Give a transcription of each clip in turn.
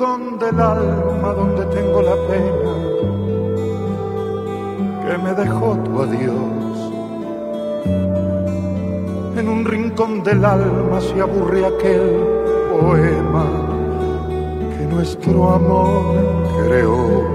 rincón del alma donde tengo la pena que me dejó tu adiós. En un rincón del alma se aburre aquel poema que nuestro amor creó.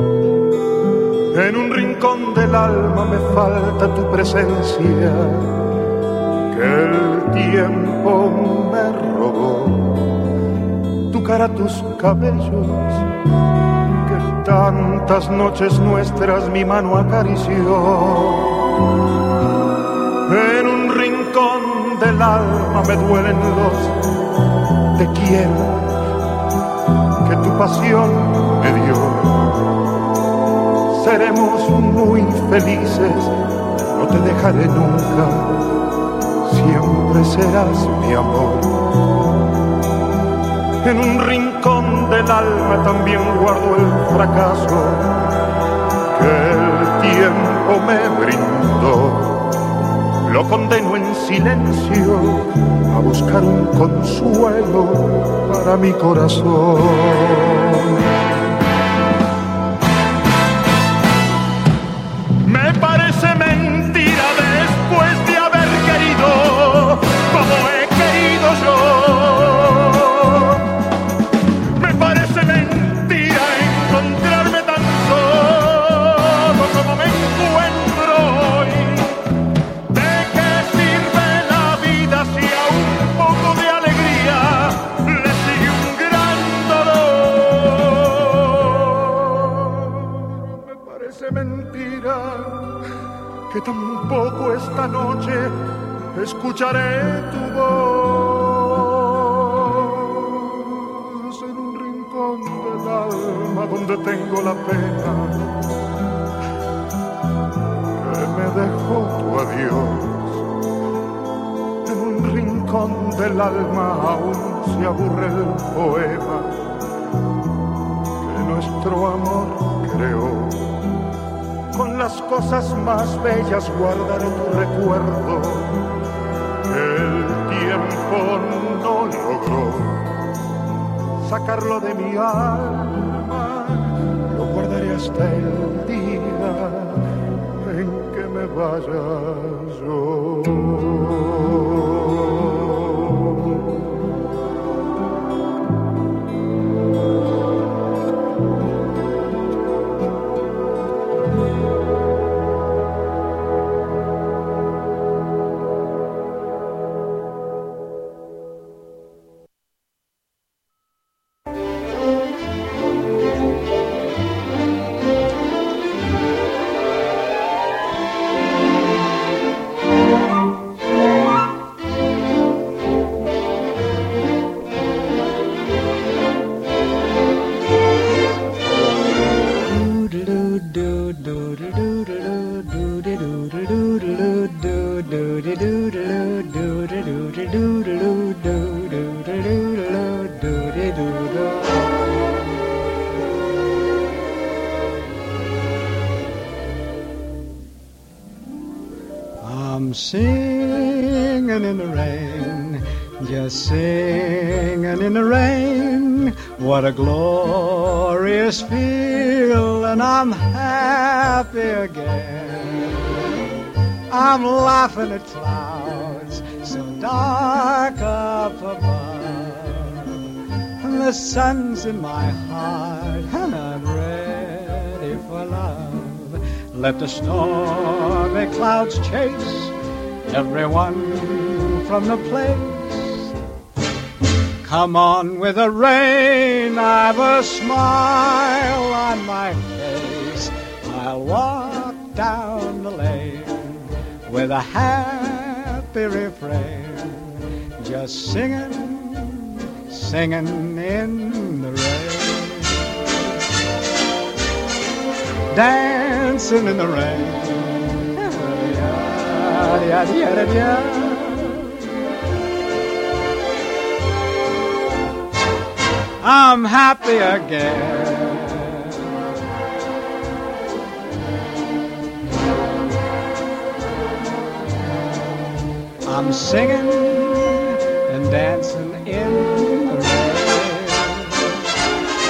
En un rincón del alma me falta tu presencia que el tiempo me robó. Tu cara, tus cabellos, que tantas noches nuestras mi mano acarició. En un rincón del alma me duelen los te quiero que tu pasión me dio. Seremos muy felices, no te dejaré nunca, siempre serás mi amor. En un rincón del alma también guardo el fracaso que el tiempo me brindó. Lo condeno en silencio a buscar un consuelo para mi corazón. Me parece mentira después de haber querido como he querido yo. Me parece mentira encontrarme tan solo como me encuentro hoy. ¿De qué sirve la vida si a un poco de alegría le sigue un gran dolor? Me parece mentira que tampoco esta noche escucharé tu voz. En un rincón del alma donde tengo la pena que me dejó tu adiós. En un rincón del alma aún se aburre el poema que nuestro amor creó. Con las cosas más bellas guardaré tu recuerdo que el tiempo no logró sacarlo de mi alma. Lo guardaré hasta el día en que me vaya yo. I'm singing in the rain, just singing in the rain. What a glorious feeling, I'm happy again. I'm laughing at clouds so dark up above, and the sun's in my heart, and I'm ready for love. Let the stormy clouds chase everyone from the place. Come on with the rain, I've a smile on my face. I'll walk down the lane with a happy refrain, just singing, singing in the rain. Dancing in the rain. I'm happy again. I'm singing and dancing in the rain.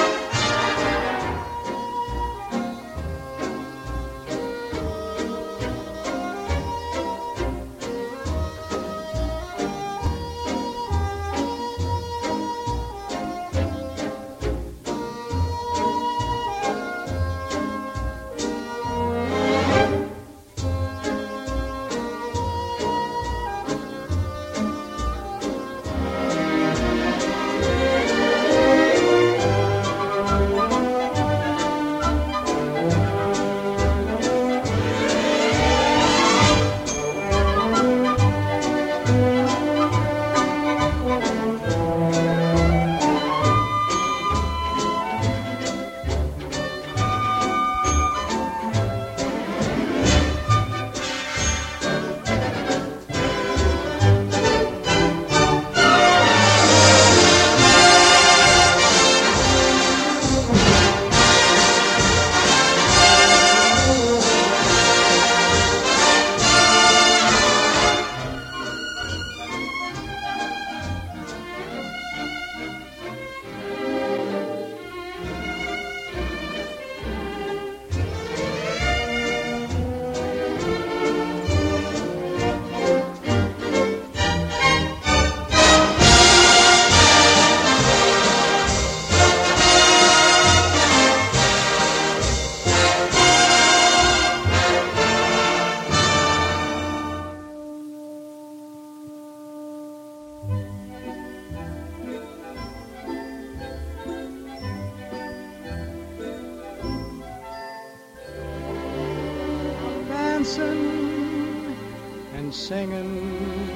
dancing and singing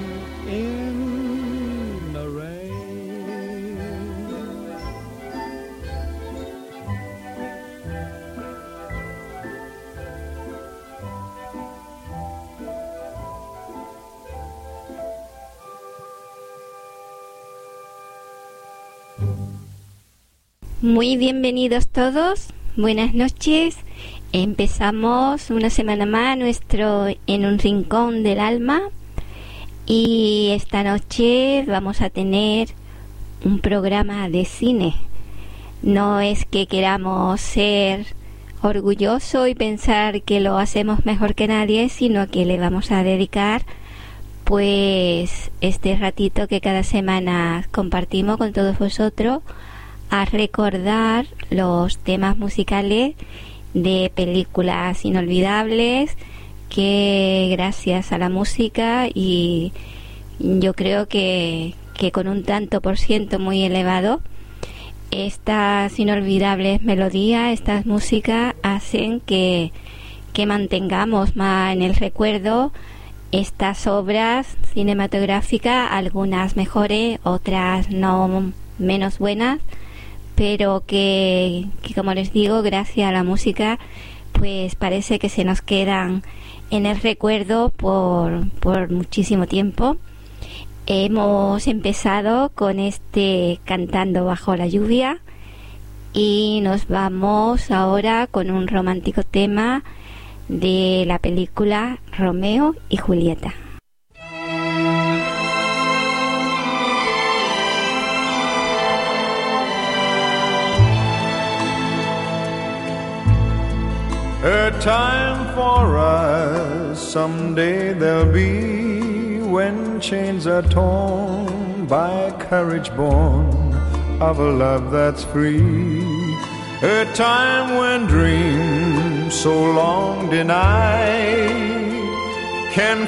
in the rain. Muy bienvenidos todos, buenas noches. Empezamos una semana más nuestro En un Rincón del Alma y esta noche vamos a tener un programa de cine. No es que queramos ser orgullosos y pensar que lo hacemos mejor que nadie, sino que le vamos a dedicar pues este ratito que cada semana compartimos con todos vosotros a recordar los temas musicales de películas inolvidables que gracias a la música y yo creo que con un tanto por ciento muy elevado, estas inolvidables melodías, estas músicas hacen que mantengamos más en el recuerdo estas obras cinematográficas, algunas mejores, otras no menos buenas, pero que como les digo, gracias a la música pues parece que se nos quedan en el recuerdo por muchísimo tiempo. Hemos empezado con este Cantando bajo la lluvia y nos vamos ahora con un romántico tema de la película Romeo y Julieta. A time for us, someday there'll be, when chains are torn by courage born of a love that's free. A time when dreams so long denied can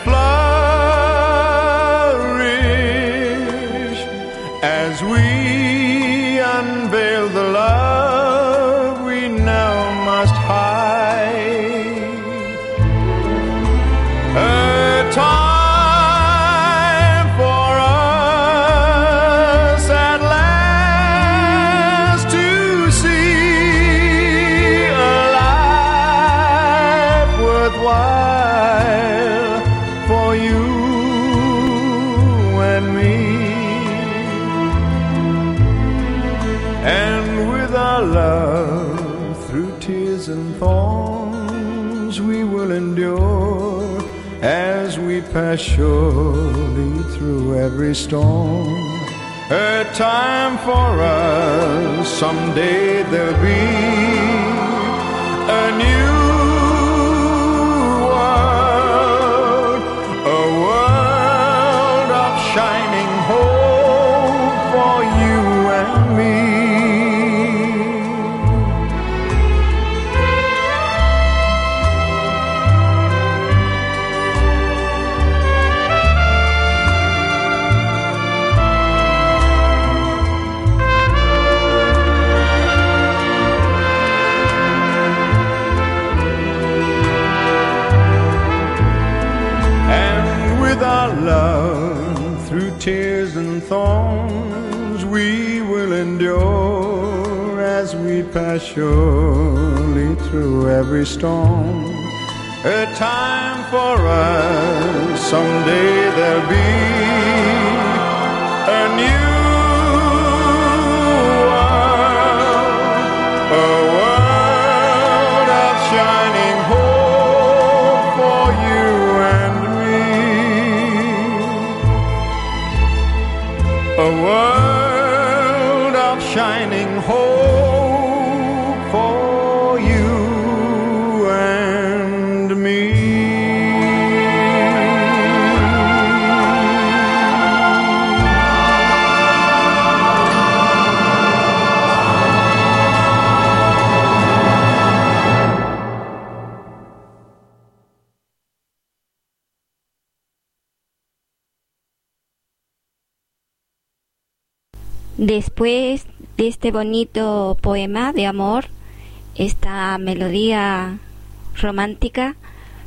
flourish as we unveil the love we now must hide. A time for us at last to see a life worthwhile for you and me. And with our love through tears and thorns we will endure as we pass surely through every storm. A time for us, someday there'll be a new world, a world of shining hope for you and me. Love through tears and thorns we will endure as we pass surely through every storm. A time for us, someday there'll be a new world, a world of shining hope for you and a world of shining hope for you and me. Después de este bonito poema de amor, esta melodía romántica,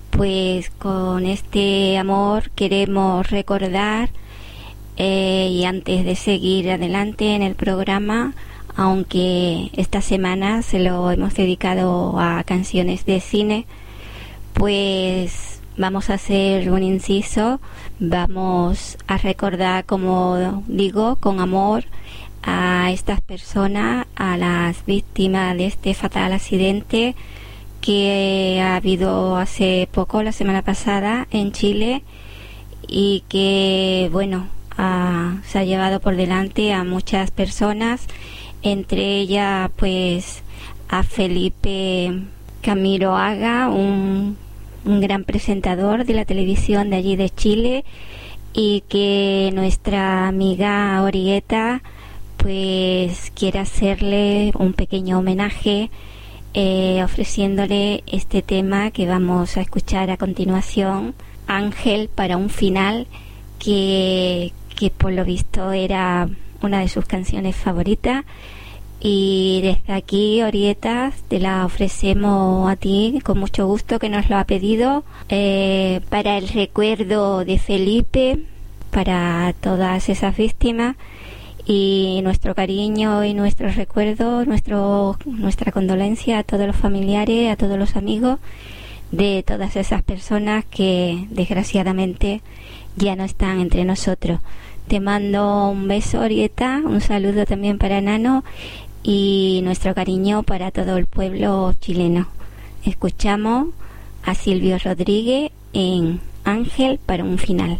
pues con este amor queremos recordar, y antes de seguir adelante en el programa, aunque esta semana se lo hemos dedicado a canciones de cine, pues vamos a hacer un inciso, vamos a recordar, como digo, con amor a estas personas, a las víctimas de este fatal accidente que ha habido hace poco, la semana pasada, en Chile, y que, bueno, se ha llevado por delante a muchas personas, entre ellas, pues, a Felipe Camiroaga, un gran presentador de la televisión de allí de Chile, y que nuestra amiga Orieta pues quiere hacerle un pequeño homenaje, ofreciéndole este tema que vamos a escuchar a continuación, Ángel para un final, que por lo visto era una de sus canciones favoritas. Y desde aquí, Orieta, te la ofrecemos a ti con mucho gusto, que nos lo ha pedido, para el recuerdo de Felipe, para todas esas víctimas, y nuestro cariño y nuestro recuerdo, nuestra condolencia a todos los familiares, a todos los amigos de todas esas personas que desgraciadamente ya no están entre nosotros. Te mando un beso, Orieta, un saludo también para Nano y nuestro cariño para todo el pueblo chileno. Escuchamos a Silvio Rodríguez en Ángel para un final.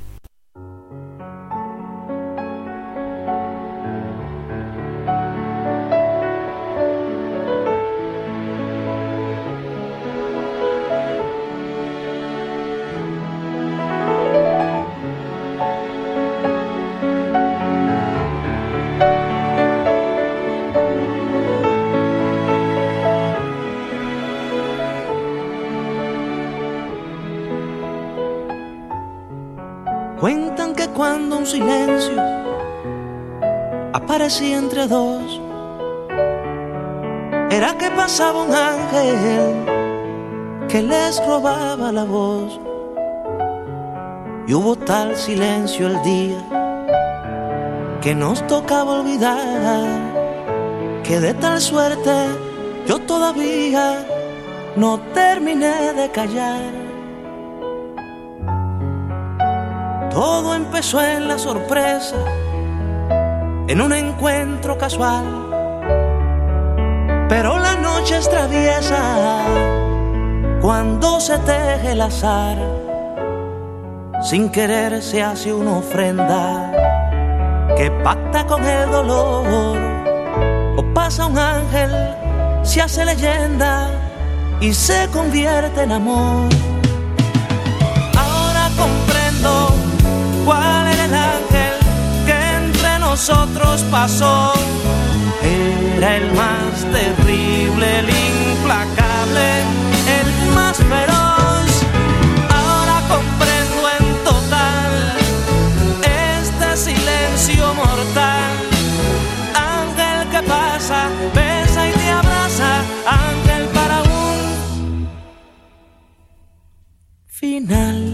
Cuentan que cuando un silencio aparecía entre dos, era que pasaba un ángel que les robaba la voz. Y hubo tal silencio el día que nos tocaba olvidar, que de tal suerte yo todavía no terminé de callar. Todo empezó en la sorpresa, en un encuentro casual, pero la noche es traviesa cuando se teje el azar. Sin querer se hace una ofrenda que pacta con el dolor, o pasa un ángel, se hace leyenda y se convierte en amor. Ahora comprendo cuál era el ángel que entre nosotros pasó. Era el más terrible, el implacable, el más feroz. Ahora comprendo en total este silencio mortal. Ángel que pasa, besa y te abraza. Ángel para un final.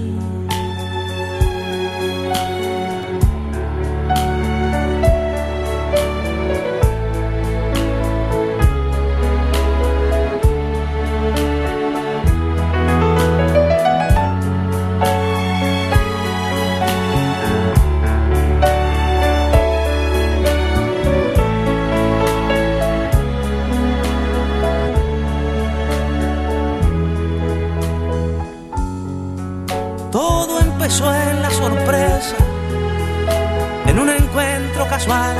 Todo empezó en la sorpresa, en un encuentro casual,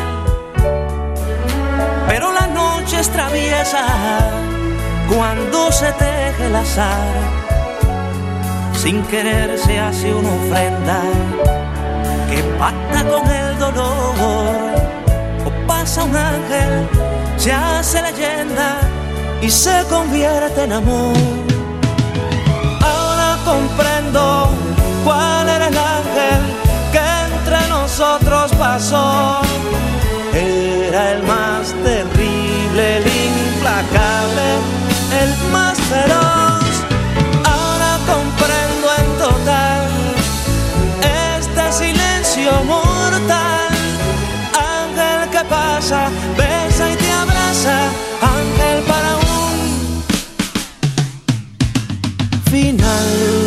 pero la noche es traviesa cuando se teje el azar. Sin querer se hace una ofrenda que pacta con el dolor, o pasa un ángel, se hace leyenda y se convierte en amor. Ahora comprendo cuál era el ángel que entre nosotros pasó. Era el más terrible, el implacable, el más feroz. Ahora comprendo final.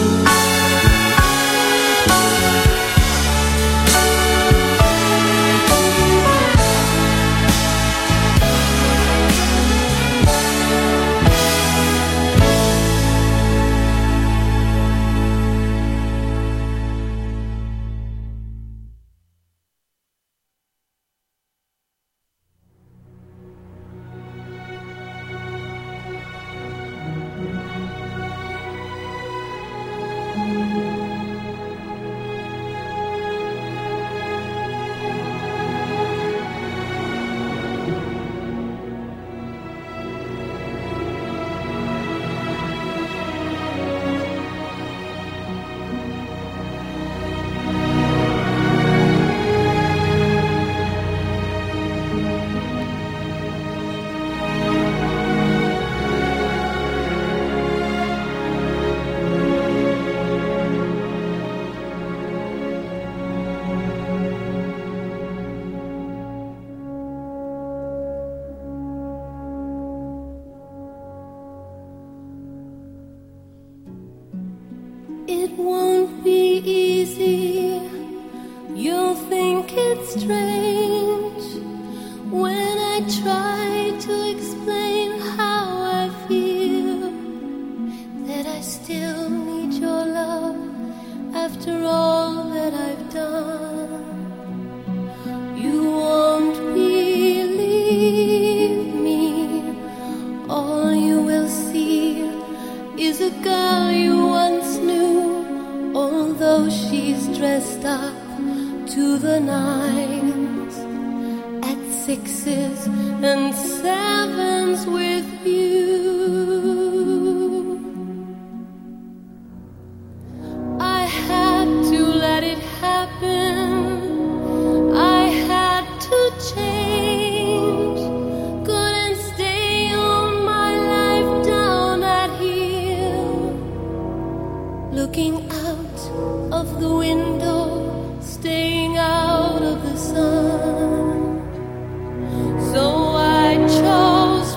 It won't be easy, you'll think it's strange when I try to explain how I feel, that I still need your love after all that I've done. You won't believe me, all you will see is a girl you once knew, although she's dressed up to the nines, at 6s and 7s with you. I had to let it happen, I had to change, couldn't stay on my life down at here, looking out of the window, staying out of the sun. So I chose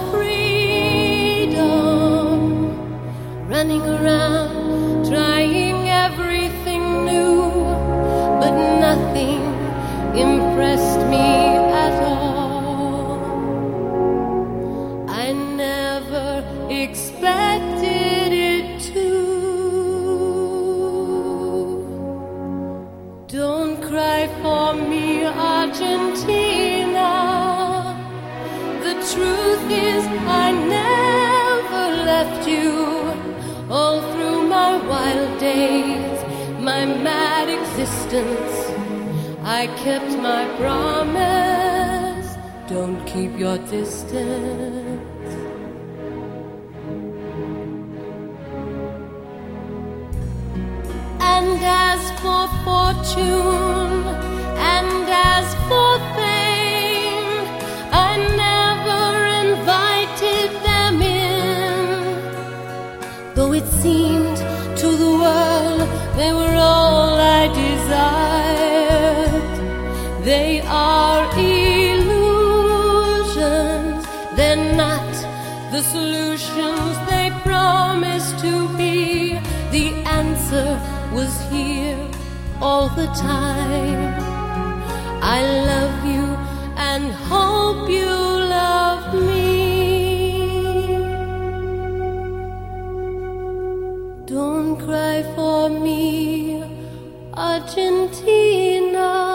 freedom, running around, trying everything new, but nothing impressed me at all. I never expected it to. Don't cry for me, Argentina. The truth is I never left you. All through my wild days, my mad existence, I kept my promise. Don't keep your distance. And as for fortune, and as for fame, I never invited them in, though it seemed to the world they were all I desired. They are illusions, they're not the solutions they promised to be. The answer was here all the time. I love you and hope you love me. Don't cry for me, Argentina.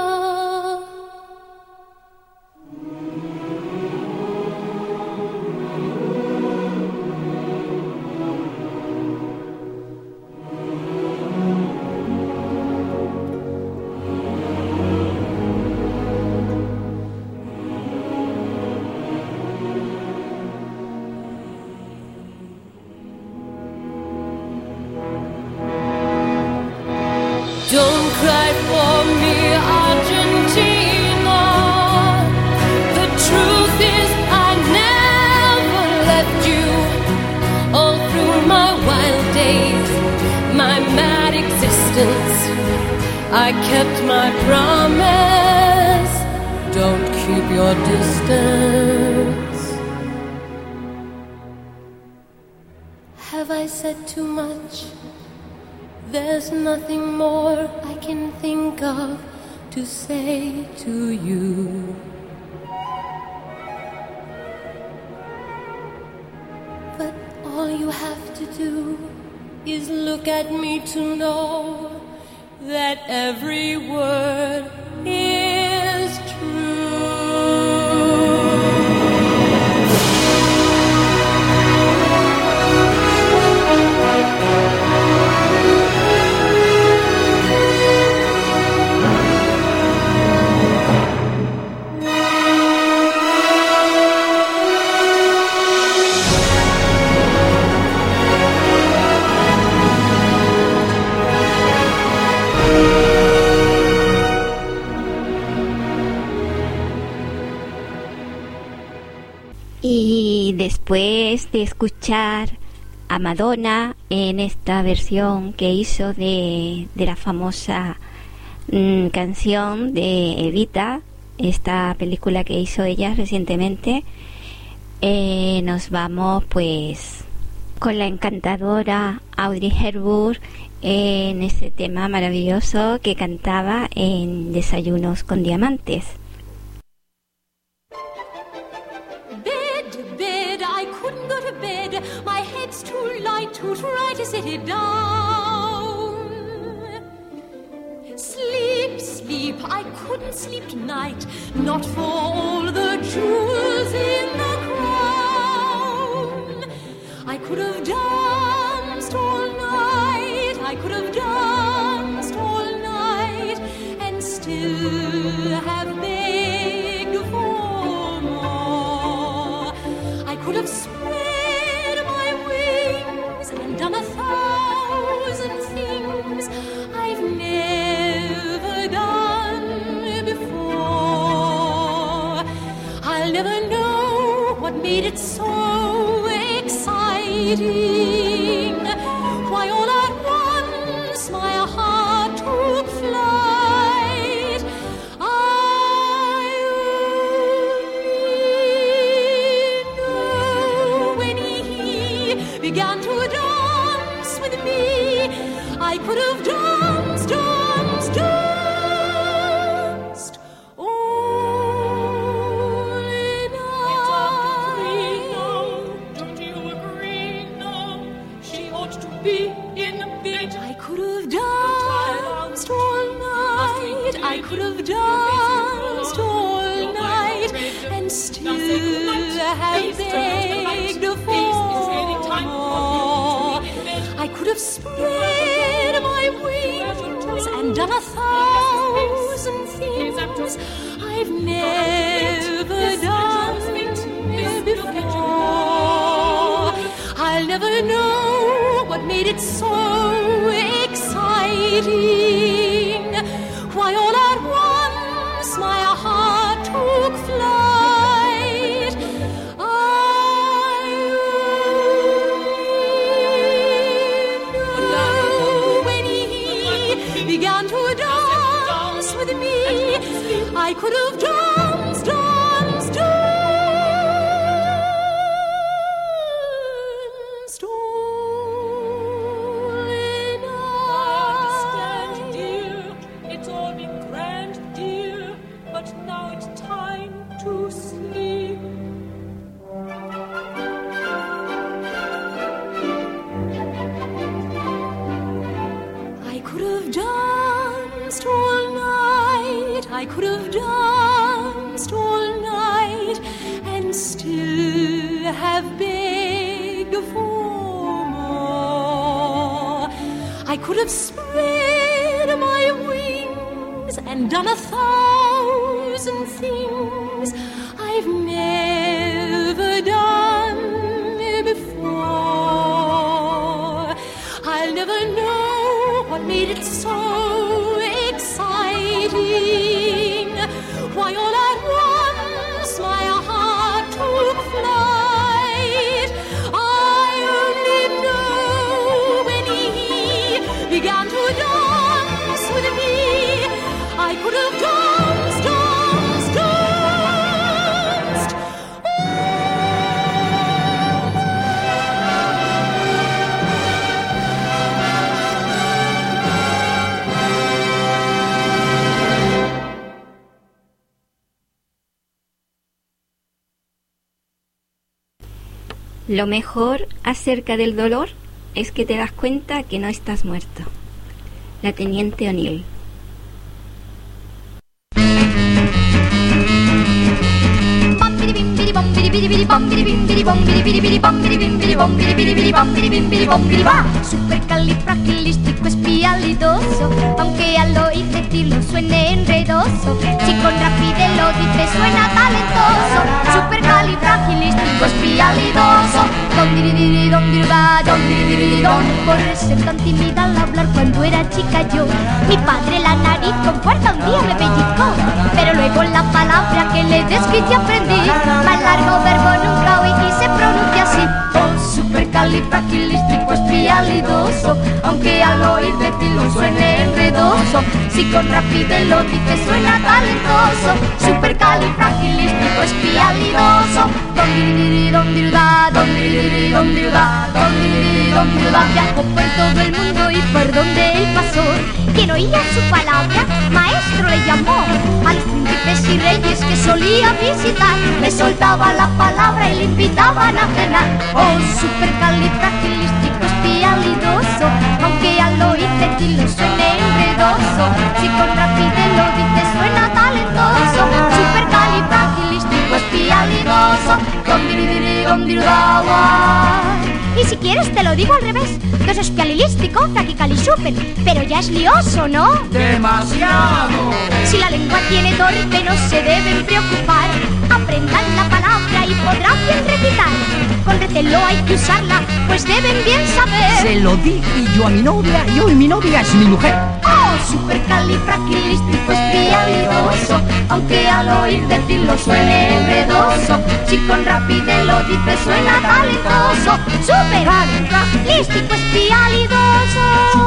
Don't cry for me, Argentina. The truth is I never left you. All through my wild days, my mad existence, I kept my promise. Don't keep your distance. Have I said too much? There's nothing more I can think of to say to you. But all you have to do is look at me to know that every word is true. Y después de escuchar a Madonna en esta versión que hizo de la famosa canción de Evita, esta película que hizo ella recientemente, nos vamos pues con la encantadora Audrey Hepburn en ese tema maravilloso que cantaba en Desayunos con Diamantes. My head's too light to try to sit it down. Sleep, sleep, I couldn't sleep tonight, not for all the jewels in the crown. I could have danced all night, I could have danced all night, and still have begged for more. I could have and done 1,000 things I've never done before. I'll never know what made it so exciting, why all at once my heart took flight. I only know when he began to dance with me, I could have danced, danced, danced all night. Don't you agree? No, she ought to be in bed. I could have danced all night, I could have danced all night, and still have begged for more. I could have spread my wings and done 1,000 things I've never done before. I'll never know what made it so exciting, why all at once my heart took flight. Began to dance with me, I could have danced, danced, danced all night. Understand, dear, it's all been grand, dear, but now it's time to sleep. I could have danced all night, I could have danced all night, and still have begged for more. I could have spread my wings and done 1,000 things I've never done before. I'll never know what made it so exciting, why all at once my heart took flight. I only know when he began to dance with me, I could have danced, danced, danced all night. Lo mejor acerca del dolor es que te das cuenta que no estás muerto. La teniente O'Neill. Supercalifragilisticoespialidoso, aunque al oír decirlo suene enredoso, si con rapidez lo dice suena talentoso. Supercalifragilisticoespialidoso, don diridiri don dirda, don diridiri don. Por ser tan tímida al hablar cuando era chica yo, mi padre la nariz con fuerza un día me pellizcó, pero luego la palabra que le describí aprendí. Más largo verbo nunca oí y se pronuncia así. Oh, supercalifragilisticoespialidoso, aunque al oír decirlo suene enredoso, si con rapidez lo dice suena talentoso. Supercalifragilisticoespialidoso, don diridiri don dirda, don diridiri don dirda, don diridiri don dirda. Viajó por todo el mundo y por donde él pasó, quien oía su palabra maestro le llamó. A los príncipes y reyes que solía visitar, le soltaba la palabra y le invitaban a cenar. Oh, supercalifragilisticoespialidoso, aunque al oír decirlo suene enredoso, si con rapidez lo dice suena talentoso. Supercalifragilisticoespialidoso, don diridiri don dirda. Y si quieres te lo digo al revés, que es espialilístico, taquicalisúper, pero ya es lioso, ¿no? ¡Demasiado! Si la lengua tiene torpe no se deben preocupar, aprendan la palabra y podrán bien recitar. Con recelo hay que usarla, pues deben bien saber. Se lo dije yo a mi novia y hoy mi novia es mi mujer. Oh, supercalifragilisticoespialidoso, aunque al oír decirlo suene enredoso, si con rapidez lo dice suena talentoso. Supercalifragilisticoespialidoso,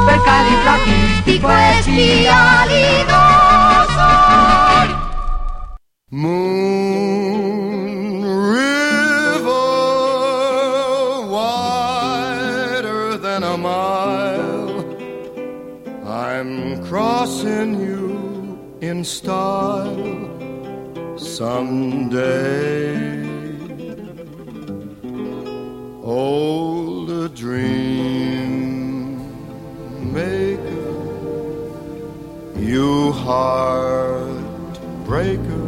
supercalifragilisticoespialidoso. Moon River, wider than a mile, I'm crossing you in style someday. Old dream maker, you heartbreaker,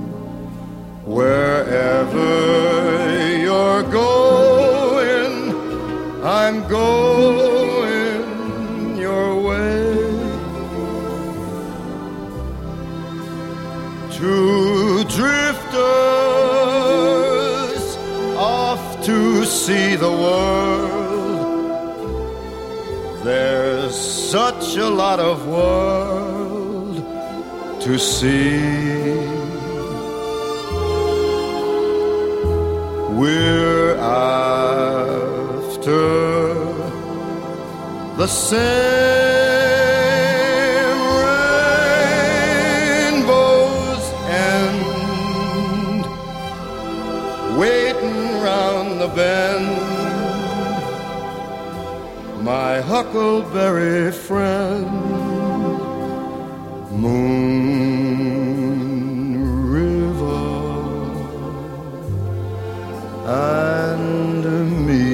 wherever you're going, I'm going your way. Two drifters off to see the world. There's such a lot of world to see. We're after the same rainbow's end, waiting round the bend, my huckleberry friend, Moon River and me.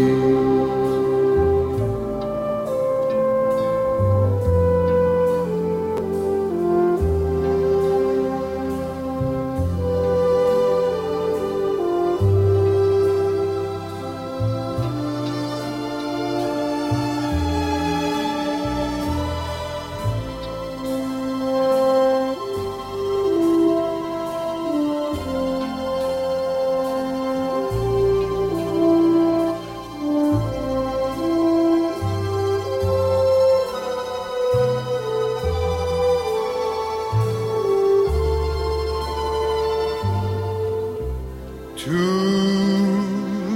Two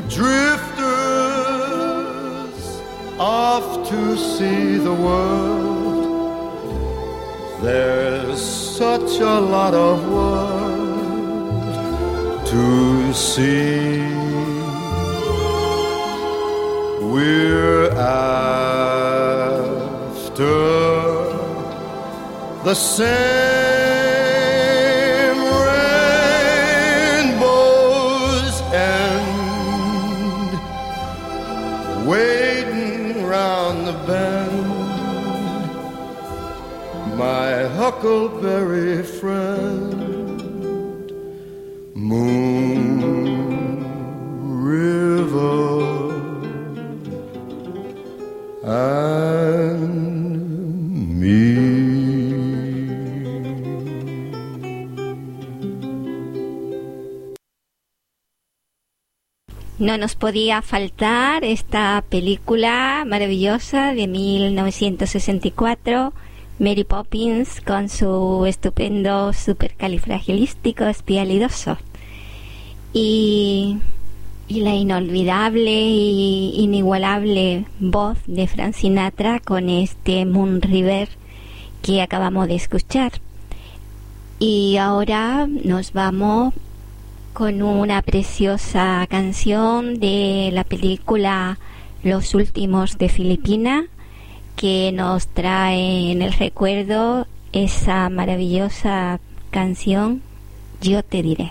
drifters off to see the world. There's such a lot of world to see. We're after the same rainbow's end, round the bend, my huckleberry friend, Moon River and me. No nos podía faltar esta película maravillosa de 1964, Mary Poppins, con su estupendo supercalifragilístico espialidoso. Y la inolvidable e inigualable voz de Frank Sinatra con este Moon River que acabamos de escuchar. Y ahora nos vamos con una preciosa canción de la película Los Últimos de Filipina, que nos trae en el recuerdo esa maravillosa canción Yo te diré.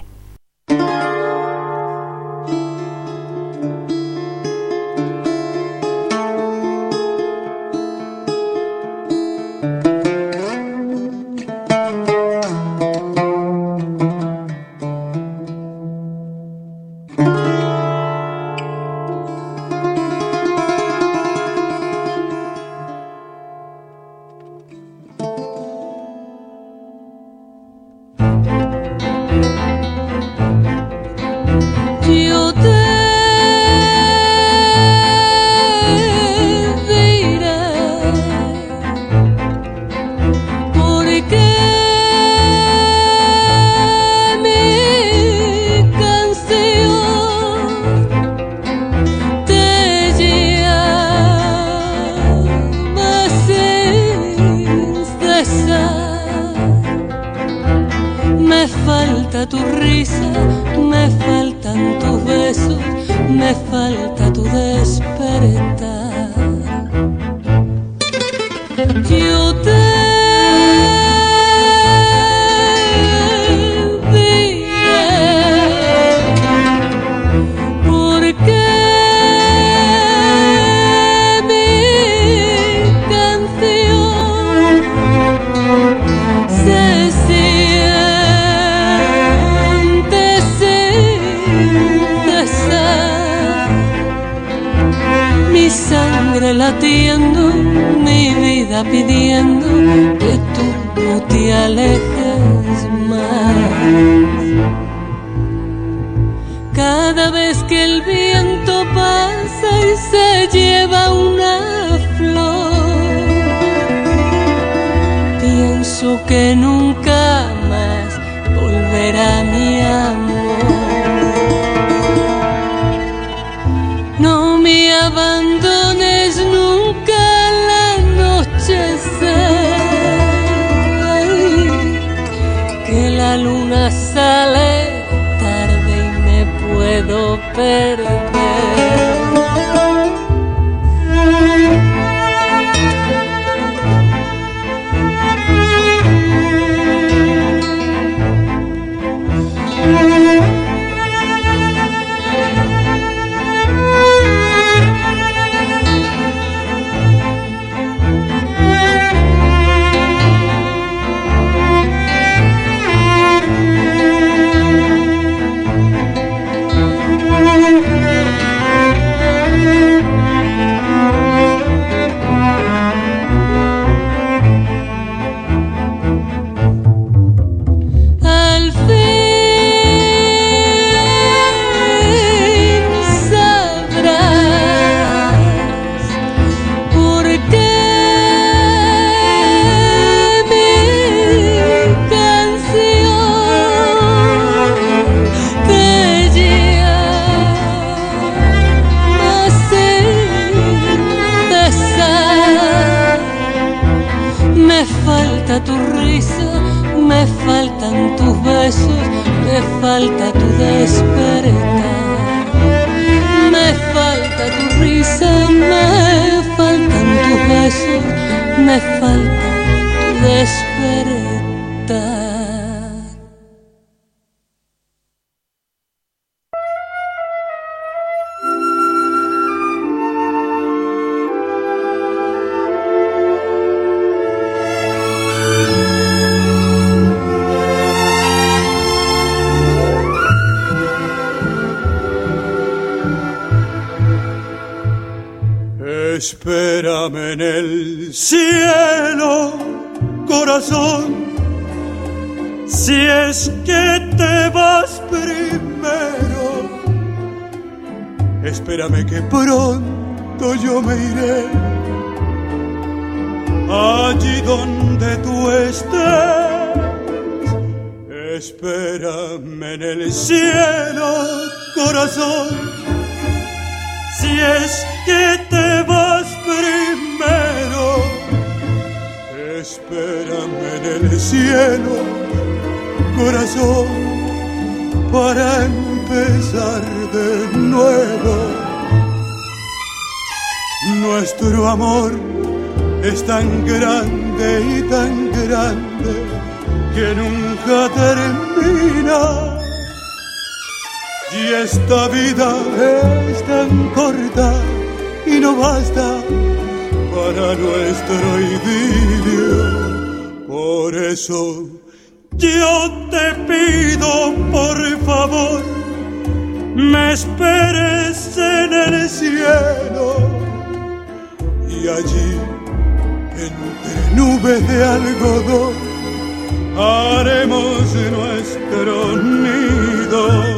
Espérame en el cielo, corazón, si es que te vas primero. Espérame que pronto yo me iré allí donde tú estés. Espérame en el cielo, corazón, si es que te vas primero. Espérame en el cielo, corazón, para empezar de nuevo. Nuestro amor es tan grande y tan grande que nunca termina. Y esta vida es tan corta y no basta para nuestro idilio. Por eso yo te pido, por favor, me esperes en el cielo. Y allí, entre nubes de algodón, haremos nuestro nido.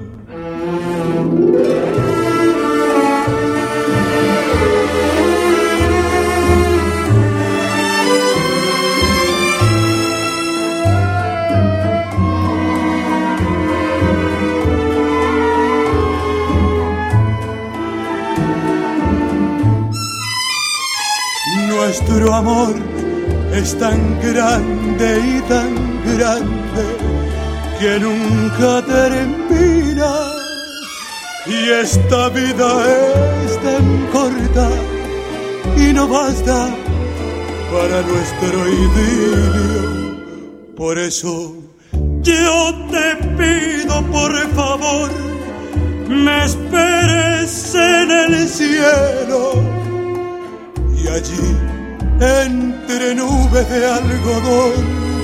Nuestro amor es tan grande y tan grande que nunca termina. Y esta vida es tan corta y no basta para nuestro idilio. Por eso yo te pido, por favor, me esperes en el cielo. Y allí, entre nubes de algodón,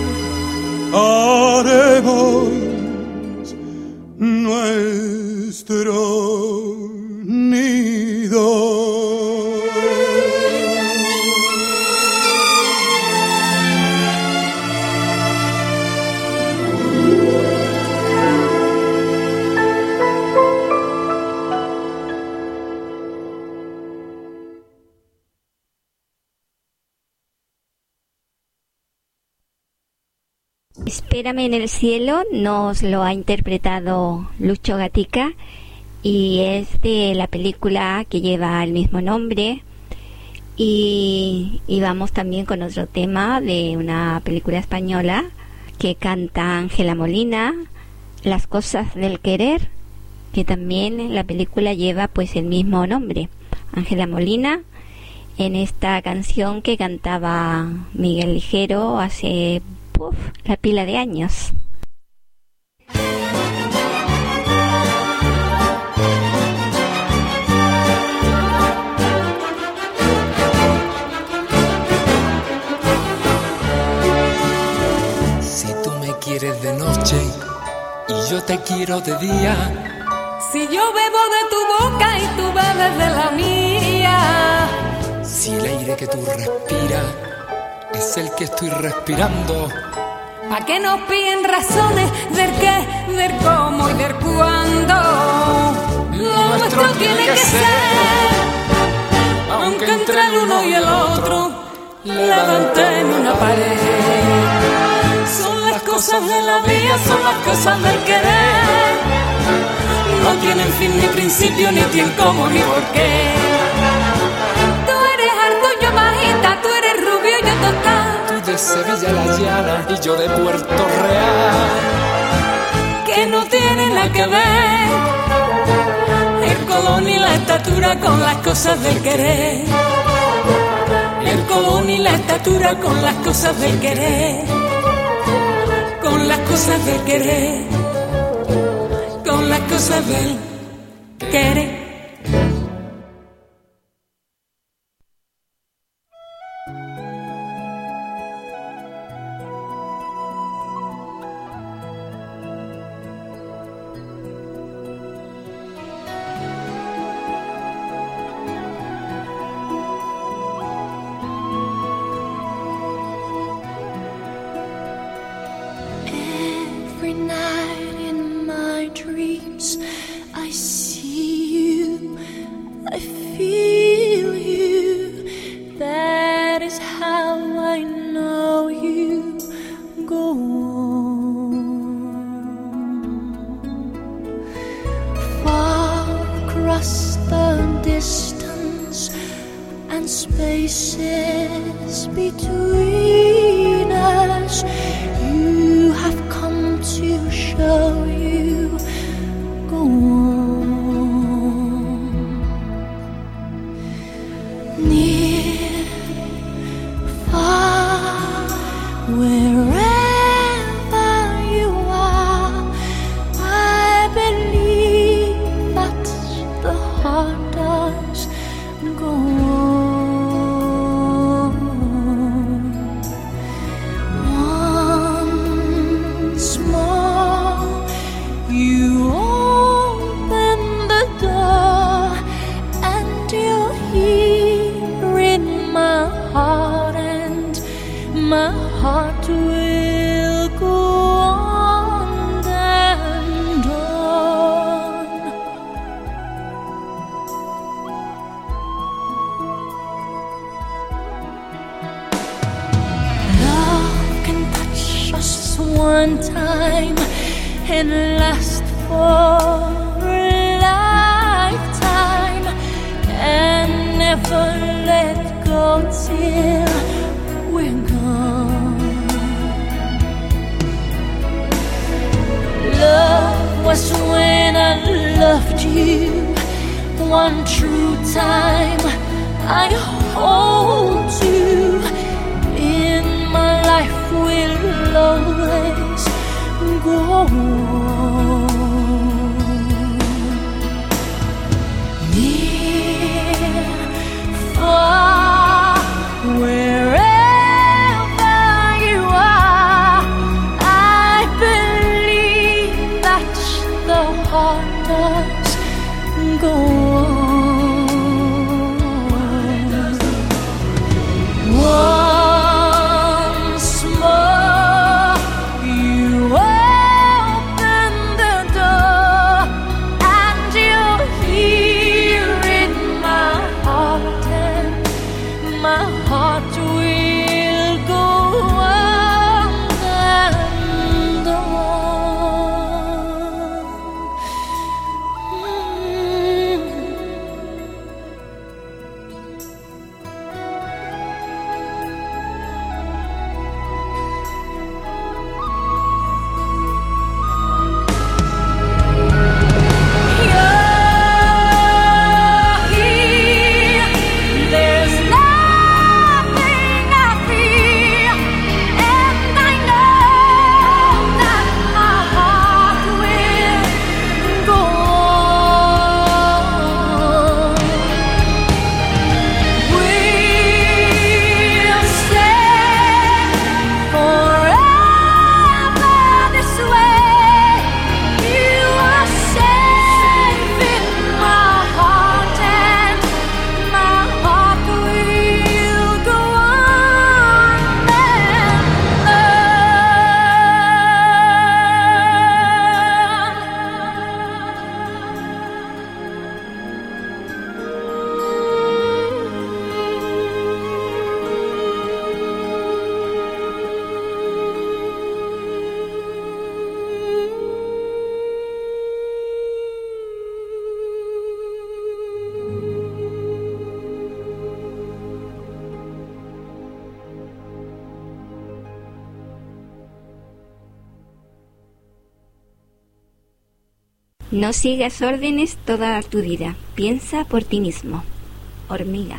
haremos nuestro nido. Espérame en el cielo nos lo ha interpretado Lucho Gatica y es de la película que lleva el mismo nombre. Y vamos también con otro tema de una película española que canta Ángela Molina, Las cosas del querer, que también la película lleva pues el mismo nombre, Ángela Molina, en esta canción que cantaba Miguel Ligero hace la pila de años. Si tú me quieres de noche y yo te quiero de día, si yo bebo de tu boca y tú bebes de la mía, si el aire que tú respiras es el que estoy respirando, ¿pa' qué nos piden razones del qué, del cómo y del cuándo? Lo nuestro tiene que ser, aunque entre el uno y el otro levanten una pared. Son las cosas de la vida, son las cosas del querer. No tienen fin ni principio, ni tienen cómo ni por qué. Tú eres alto, yo bajita, tú eres rubio, yo tostada. De Sevilla la Llana y yo de Puerto Real, que no tiene nada que ver el color ni la estatura con las cosas del querer. El color ni la estatura con las cosas del querer. Con las cosas del querer. Con las cosas del querer. that is how I know you go on. Far across the distance and spaces between us, you have come to show you go on. Near, far, wherever you are, I believe that the heart does go on. Once more, you open the door, and you're here in my heart, and my heart will go on and on. Love can touch us one time and last for a lifetime, and never let go till we're gone. Love was when I loved you one true time. I hold you in my life, will always go on. Near, far, wherever you are, I believe that the heart does go on. Once more, you open the door, and you're here in my heart, and my heart will go on and on. There's nothing I fear, and I know that my heart will go on. We'll stay forever this way. You are safe in my heart, and my heart will go on and No sigas órdenes toda tu vida. Piensa por ti mismo. Hormigas.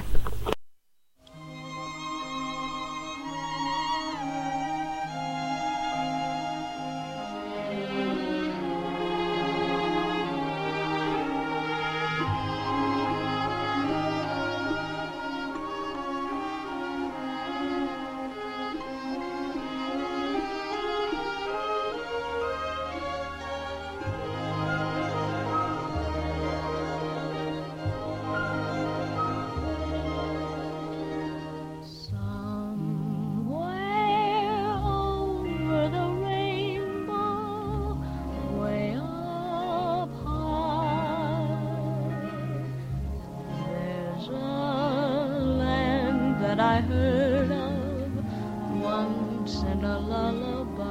that I heard of once in a lullaby.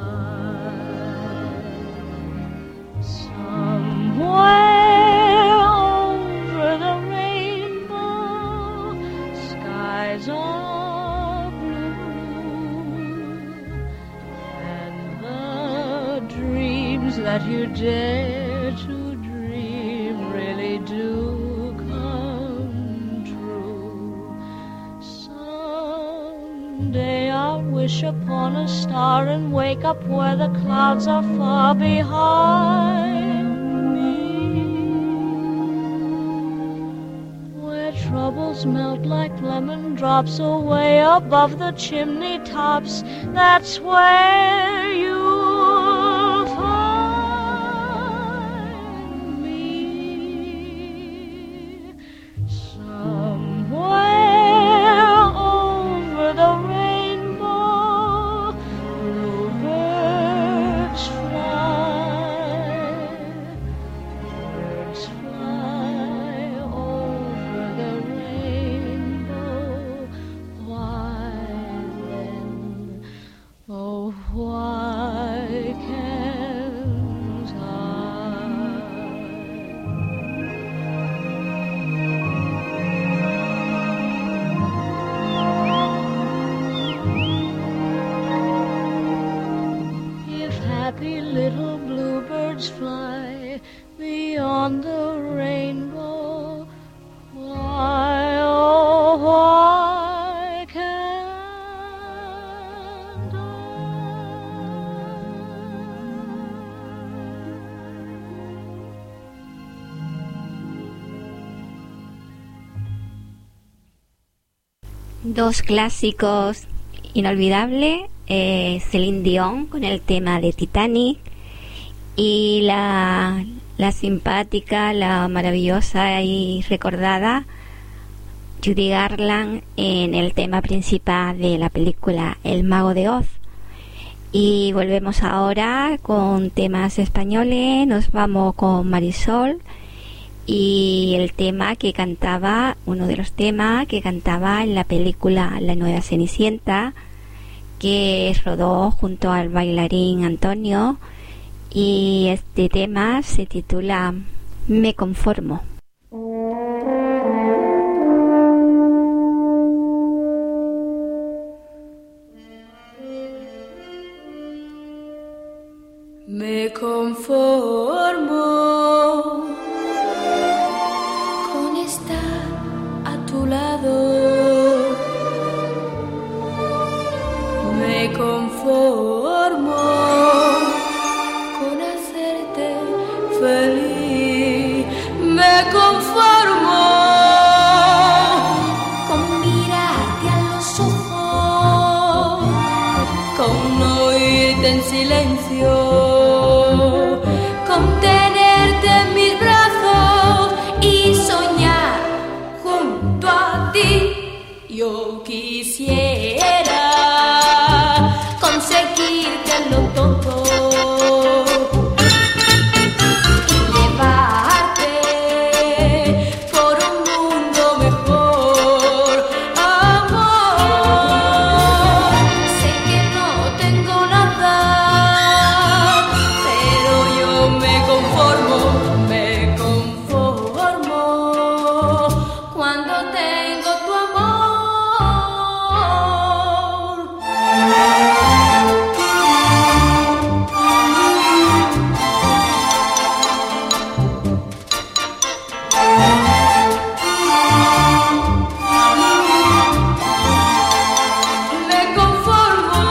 Somewhere over the rainbow, skies are blue, and the dreams that you dare to dream really do come true. Someday I'll wish upon a star and wake up where the clouds are far behind me, where troubles melt like lemon drops away above the chimney tops. That's where you'll find me. Somewhere over the rainbow, bluebirds fly. Birds fly over the rainbow. Why then, oh why can't I? If happy little bluebirds fly beyond the rainbow, why, oh why can't I? Dos clásicos inolvidables, Celine Dion con el tema de Titanic y la simpática, la maravillosa y recordada Judy Garland en el tema principal de la película El Mago de Oz. Y volvemos ahora con temas españoles, nos vamos con Marisol y el tema que cantaba, uno de los temas que cantaba en la película La Nueva Cenicienta, que rodó junto al bailarín Antonio, y este tema se titula Me conformo. Me conformo con estar a tu lado. Me conformo con hacerte feliz. Me conformo con mirarte a los ojos, con no irte en silencio, con tenerte en mis brazos y soñar junto a ti. Yo quisiera conseguírtelo todo y llevarte por un mundo mejor. Amor, sé que no tengo nada, pero yo me conformo cuando tengo tu amor. Me conformo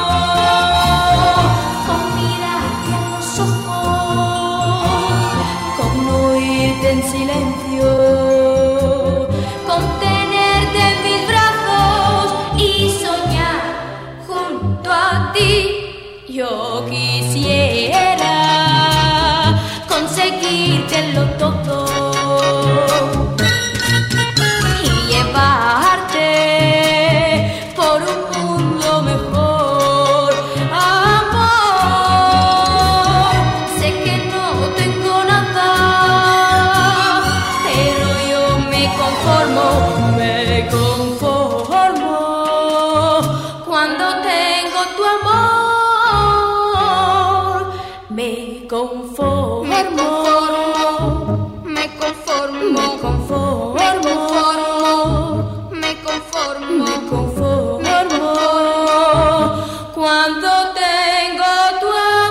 con mirarte a los ojos, con no irte en silencio, con tenerte en mis brazos y soñar junto a ti. Yo quisiera conseguírtelo todo y llevarte por un mundo mejor. Amor, sé que no tengo nada, pero yo me conformo conformo, me conformo, me conformo, me conformo, me conformo, me conformo cuando tengo tu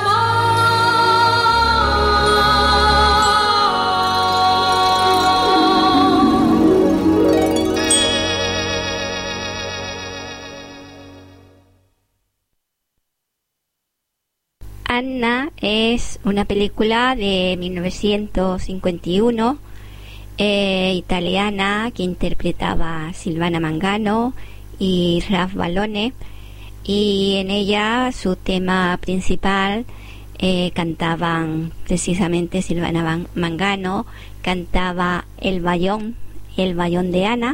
Anna es una película de 1951 italiana que interpretaba Silvana Mangano y Ralph Ballone, y en ella su tema principal cantaban precisamente Silvana Mangano, cantaba el bayón de Ana,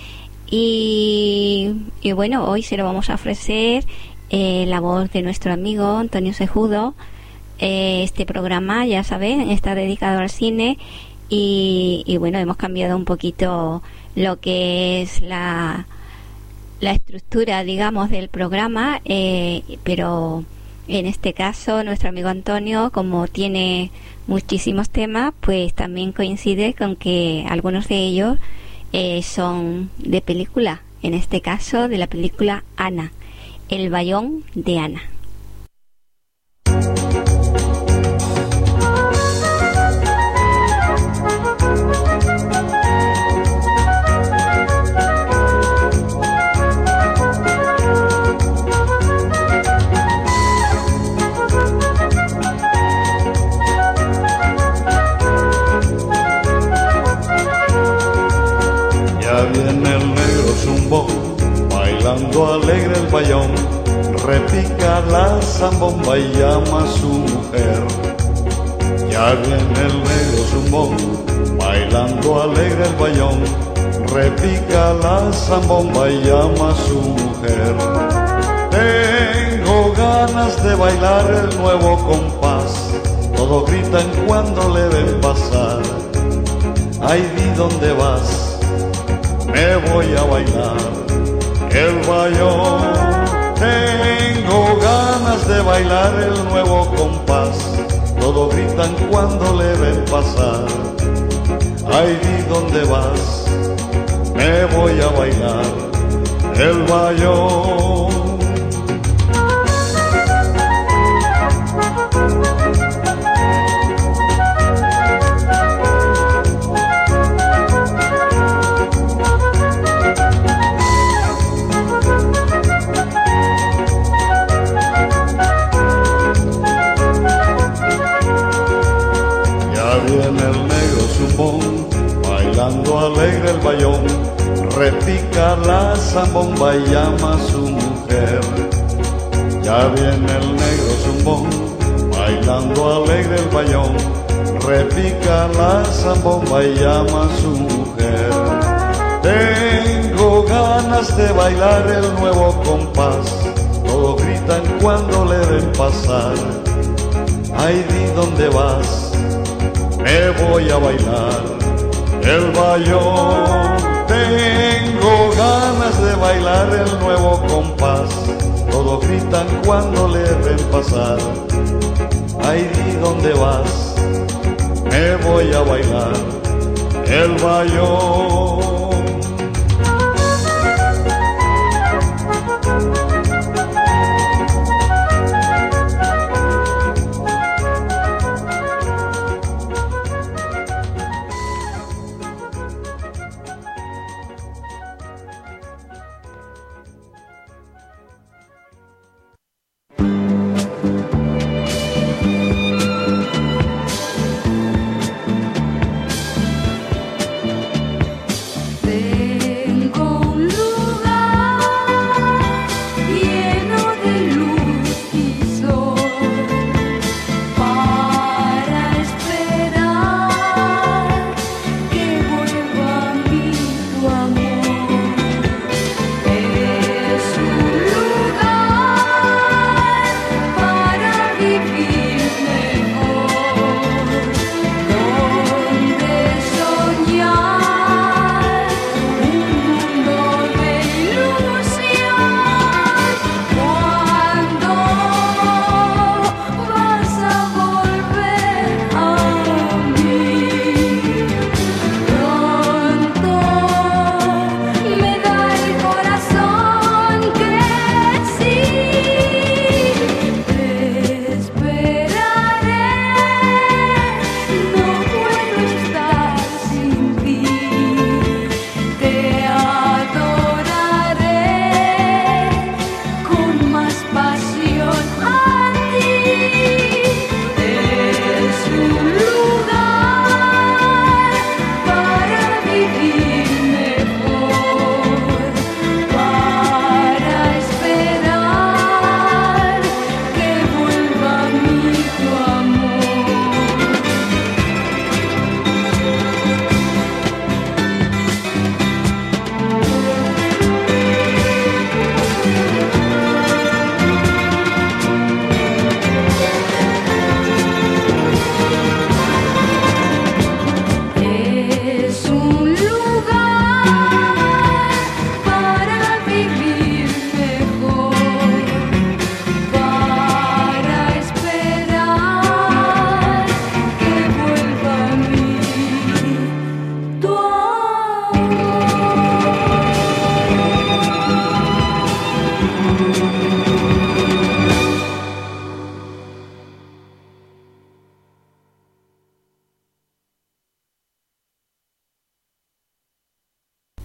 y bueno, hoy se lo vamos a ofrecer la voz de nuestro amigo Antonio Cejudo. Este programa, ya saben, está dedicado al cine y bueno, hemos cambiado un poquito lo que es la estructura, digamos, del programa, pero en este caso nuestro amigo Antonio, como tiene muchísimos temas, pues también coincide con que algunos de ellos son de película, en este caso de la película Ana, el bayón de Ana. Ya viene el negro zumbón, bailando alegre el bayón, repica la zambomba y llama a su mujer. Ya viene el negro zumbón, bailando alegre el bayón, repica la zambomba y llama a su mujer. Tengo ganas de bailar el nuevo compás, todos gritan cuando le ven pasar. Ay, di dónde vas, me voy a bailar el bayón. Tengo ganas de bailar el nuevo compás, todos gritan cuando le ven pasar. Ay, di dónde vas, me voy a bailar el bayón. Viene el negro zumbón, bailando alegre el bayón, repica la zambomba y llama a su mujer. Ya viene el negro zumbón, bailando alegre el bayón, repica la zambomba y llama a su mujer. Tengo ganas de bailar el nuevo compás, todos gritan cuando le ven pasar. Ay, di dónde vas, me voy a bailar el bayón. Tengo ganas de bailar el nuevo compás, todos gritan cuando le ven pasar. Ay, di dónde vas, me voy a bailar el bayón.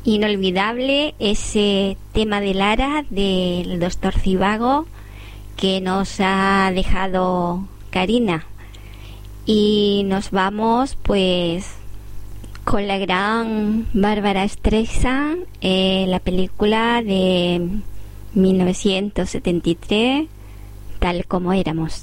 inolvidable ese tema de Lara del Doctor Zhivago que nos ha dejado Karina. Y nos vamos pues con la gran Bárbara Streisand, la película de 1973, Tal como éramos.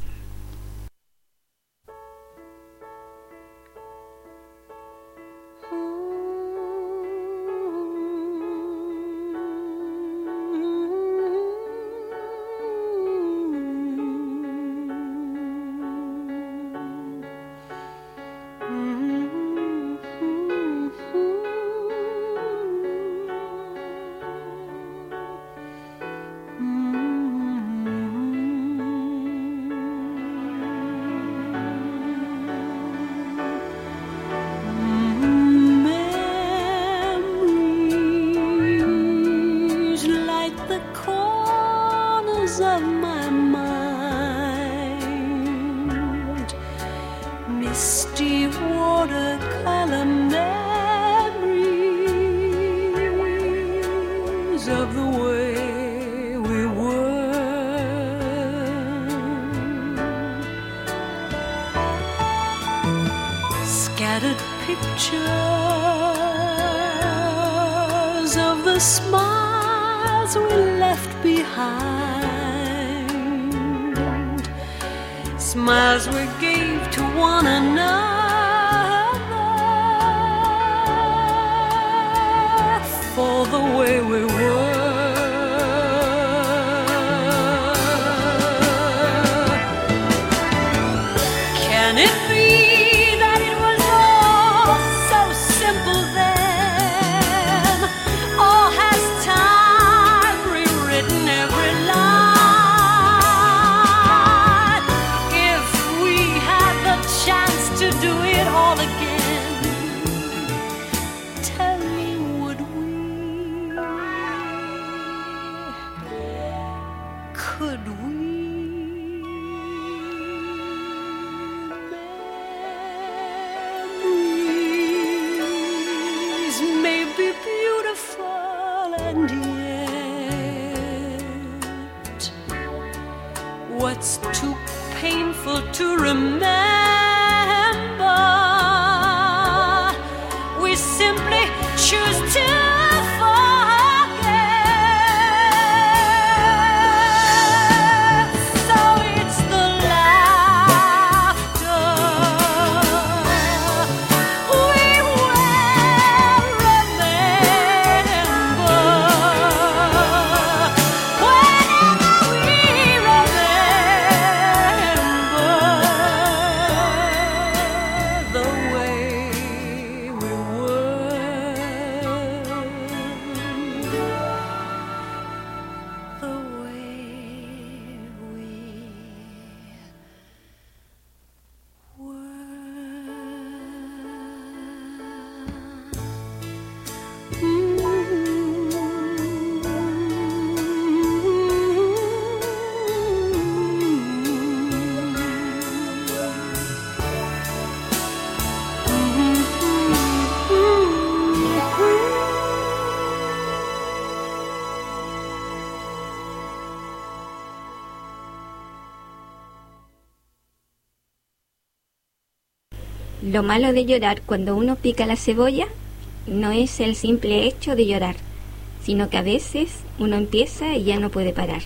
Lo malo de llorar cuando uno pica la cebolla no es el simple hecho de llorar, sino que a veces uno empieza y ya no puede parar,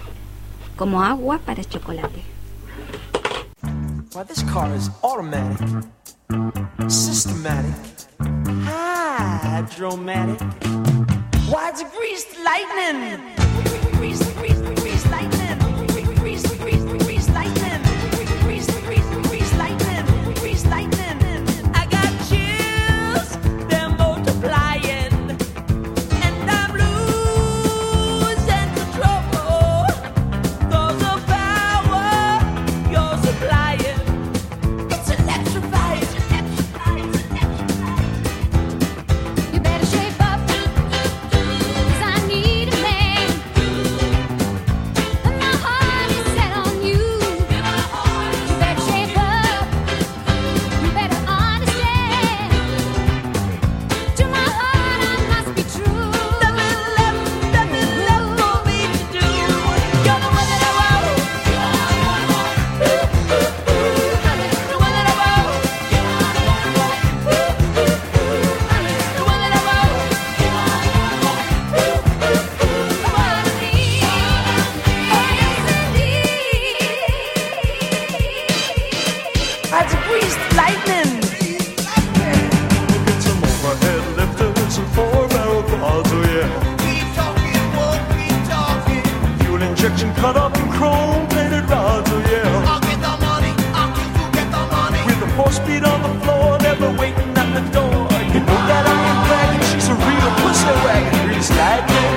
como agua para chocolate. Well, this car is automatic, systematic, hydromatic. Why, it's a greased lightning. Greased lightning. Greased lightning. Greased lightning. Greased lightning. I got chills, they're multiplying, and I'm losing control. Cause of power you're supplying, it's electrifying. You better shape up, 'cause I need a man. injection cut up in chrome-plated rods, oh yeah. I'll get the money, I'll get the money. With the 4-speed on the floor, never waiting at the door. You know that I ain't bragging, she's a real pussy wagon. Grease lightning,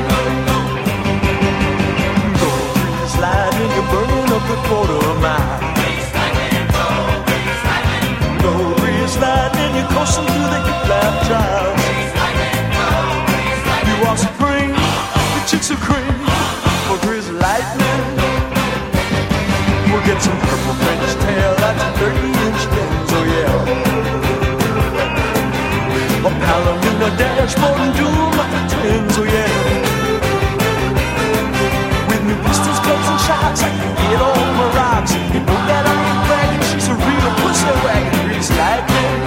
go grease lightning, you're burning up a quarter of a mile. Grease lightning, go grease lightning. Go grease lightning, you're coursing through the hip lap trials. Grease lightning, go grease lightning. You are supreme, the chicks are cream, for grease lightning. We'll get some purple French tail, that's a 30-inch lens, oh yeah. A Palomino dashboard and doom like the twins, oh yeah. With new pistols, clubs and shots, I can get all my rocks. You know that I ain't bragging, she's a real pussy wagon. Grease lightning.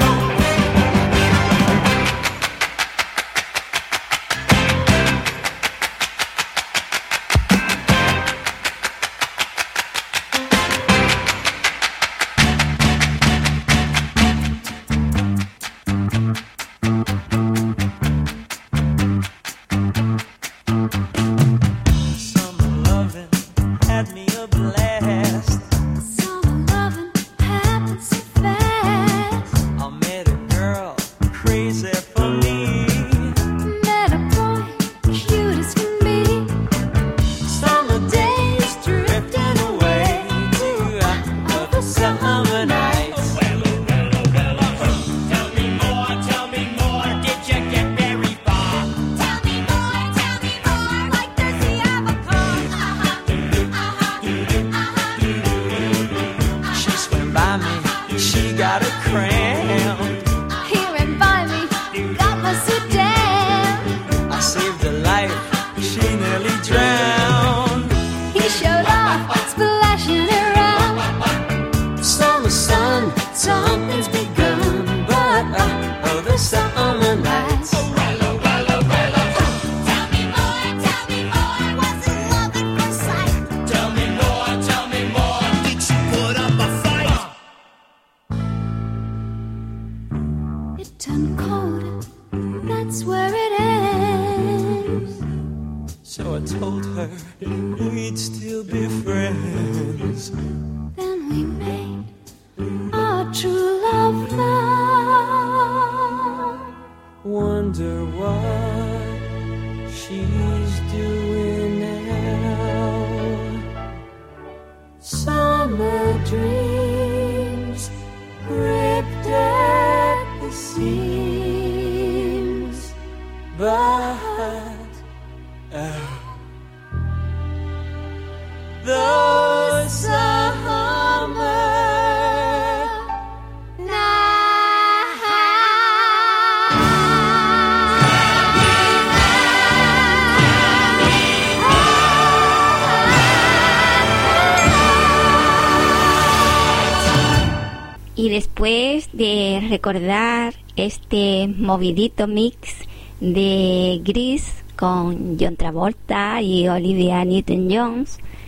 Y después de recordar este movidito mix de Grease con John Travolta y Olivia Newton-John,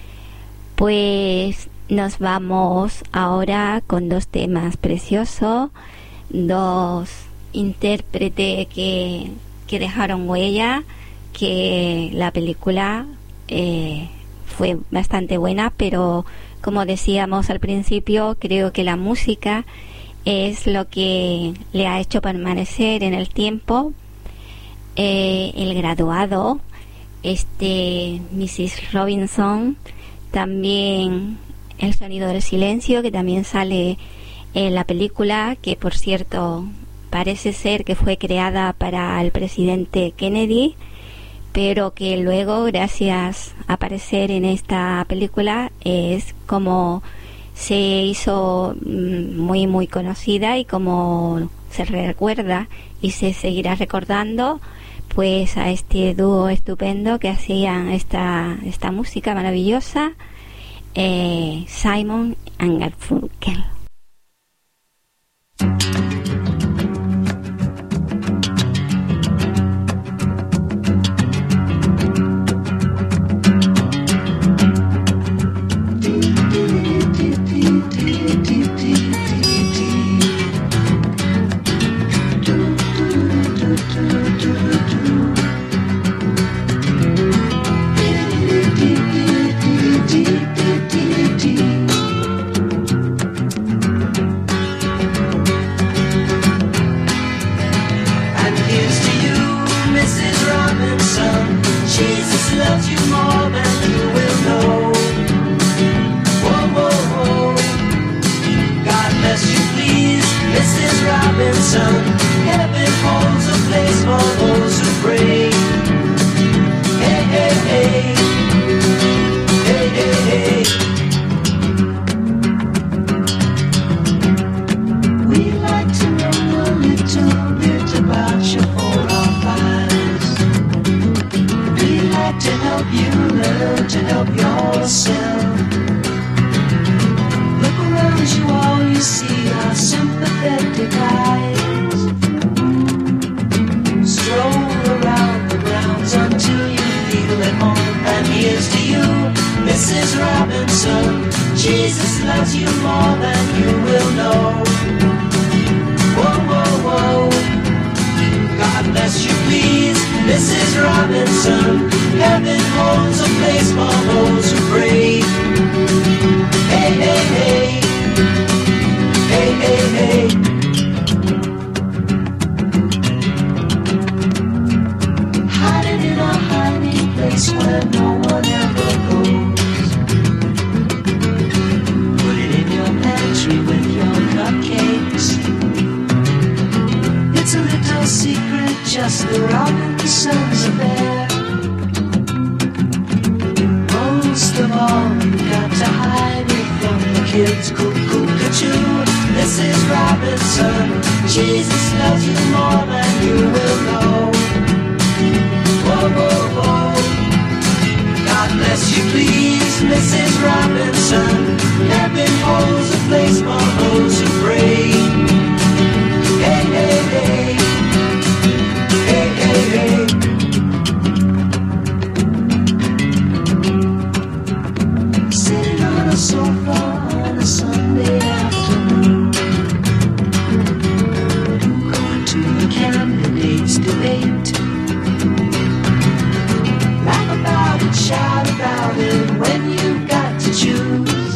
pues nos vamos ahora con dos temas preciosos, dos intérpretes que dejaron huella, que la película fue bastante buena, pero como decíamos al principio, creo que la música es lo que le ha hecho permanecer en el tiempo. El Graduado, Mrs. Robinson, también El Sonido del Silencio, que también sale en la película, que por cierto parece ser que fue creada para el presidente Kennedy, pero que luego, gracias a aparecer en esta película, es como se hizo muy muy conocida y como se recuerda y se seguirá recordando pues a este dúo estupendo que hacían esta música maravillosa, Simon and Garfunkel. mom and you will know. Whoa, whoa, whoa. God bless you, please, Mrs. Robinson. Heaven holds a place for those who pray. Hey, hey, hey. Hey, hey, hey. We'd like to know a little bit about your 4 or 5s. We'd like to help you learn to help yourself. Look around you, all you see are sympathetic eyes. Stroll around the grounds until you feel at home. And here's to you, Mrs. Robinson. Jesus loves you more than you will know. Whoa, whoa, whoa. God bless you, please, Mrs. Robinson. Heaven holds a place for those who pray. Hey, hey, hey. Hey, hey, hey. Hiding in a hiding place where no one ever goes. Put it in your pantry with your cupcakes. It's a little secret, just the Robinsons affair. Most of all, you've got to hide it from the kids. Cuckoo-cuckoo, Mrs. Robinson. Jesus loves you more than you will know. Whoa, whoa, whoa. God bless you, please, Mrs. Robinson. Heaven holds a place for those who pray. Hey, hey, hey. Hey, hey, hey. Sitting on a sofa on a Sunday afternoon, going to the candidates' debate. Laugh about it, shout about it when you've got to choose.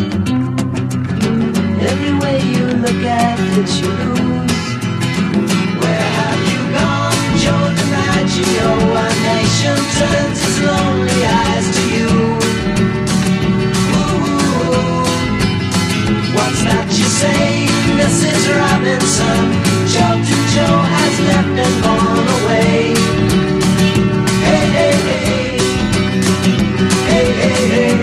Every way you look at it, you lose. Where have you gone, Joe DiMaggio? Our nation turns its lonely eyes to you. Ooh, what's that you say, Mrs. Robinson? Joe to Joe has left and gone away. Hey, hey, hey. Hey, hey, hey.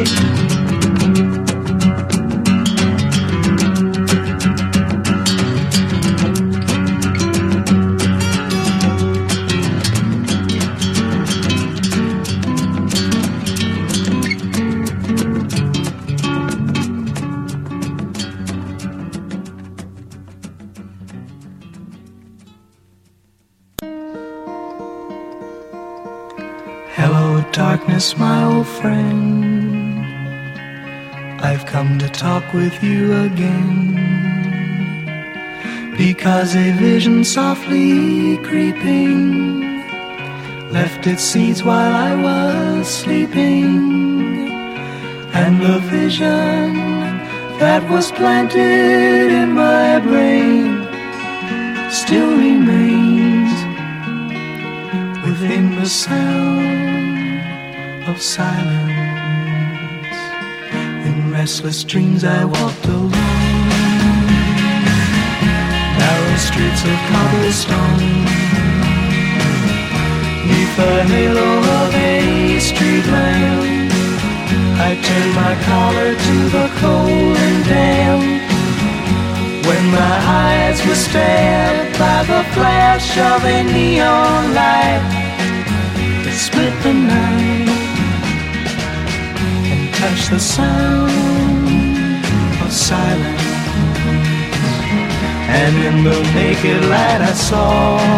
Hello, darkness, my old friend. I've come to talk with you again, because a vision softly creeping left its seeds while I was sleeping, and the vision that was planted in my brain still remains within the sound of silence. In restless dreams I walked alone, narrow streets of cobblestone, neath the halo of a street lamp. I turned my collar to the cold and damp, when my eyes were stabbed by the flash of a neon light that split the night and touched the sound of silence. And in the naked light I saw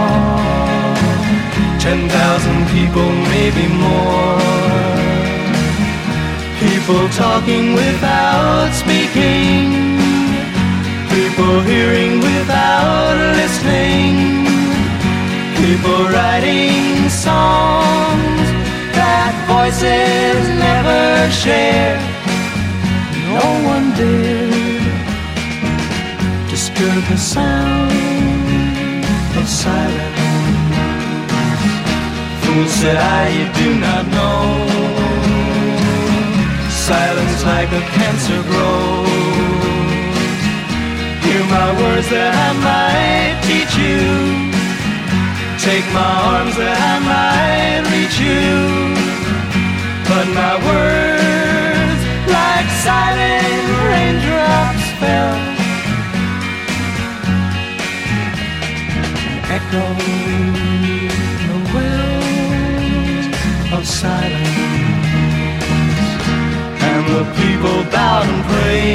10,000 people, maybe more, people talking without speaking, people hearing without listening, people writing songs that voices never share. No one dared disturb the sound of silence. Fool, said I, you do not know grows like a cancer grows. Hear my words that I might teach you. Take my arms that I might reach you. But my words, like silent raindrops, fell, echoing the wells of silence. And the people bowed and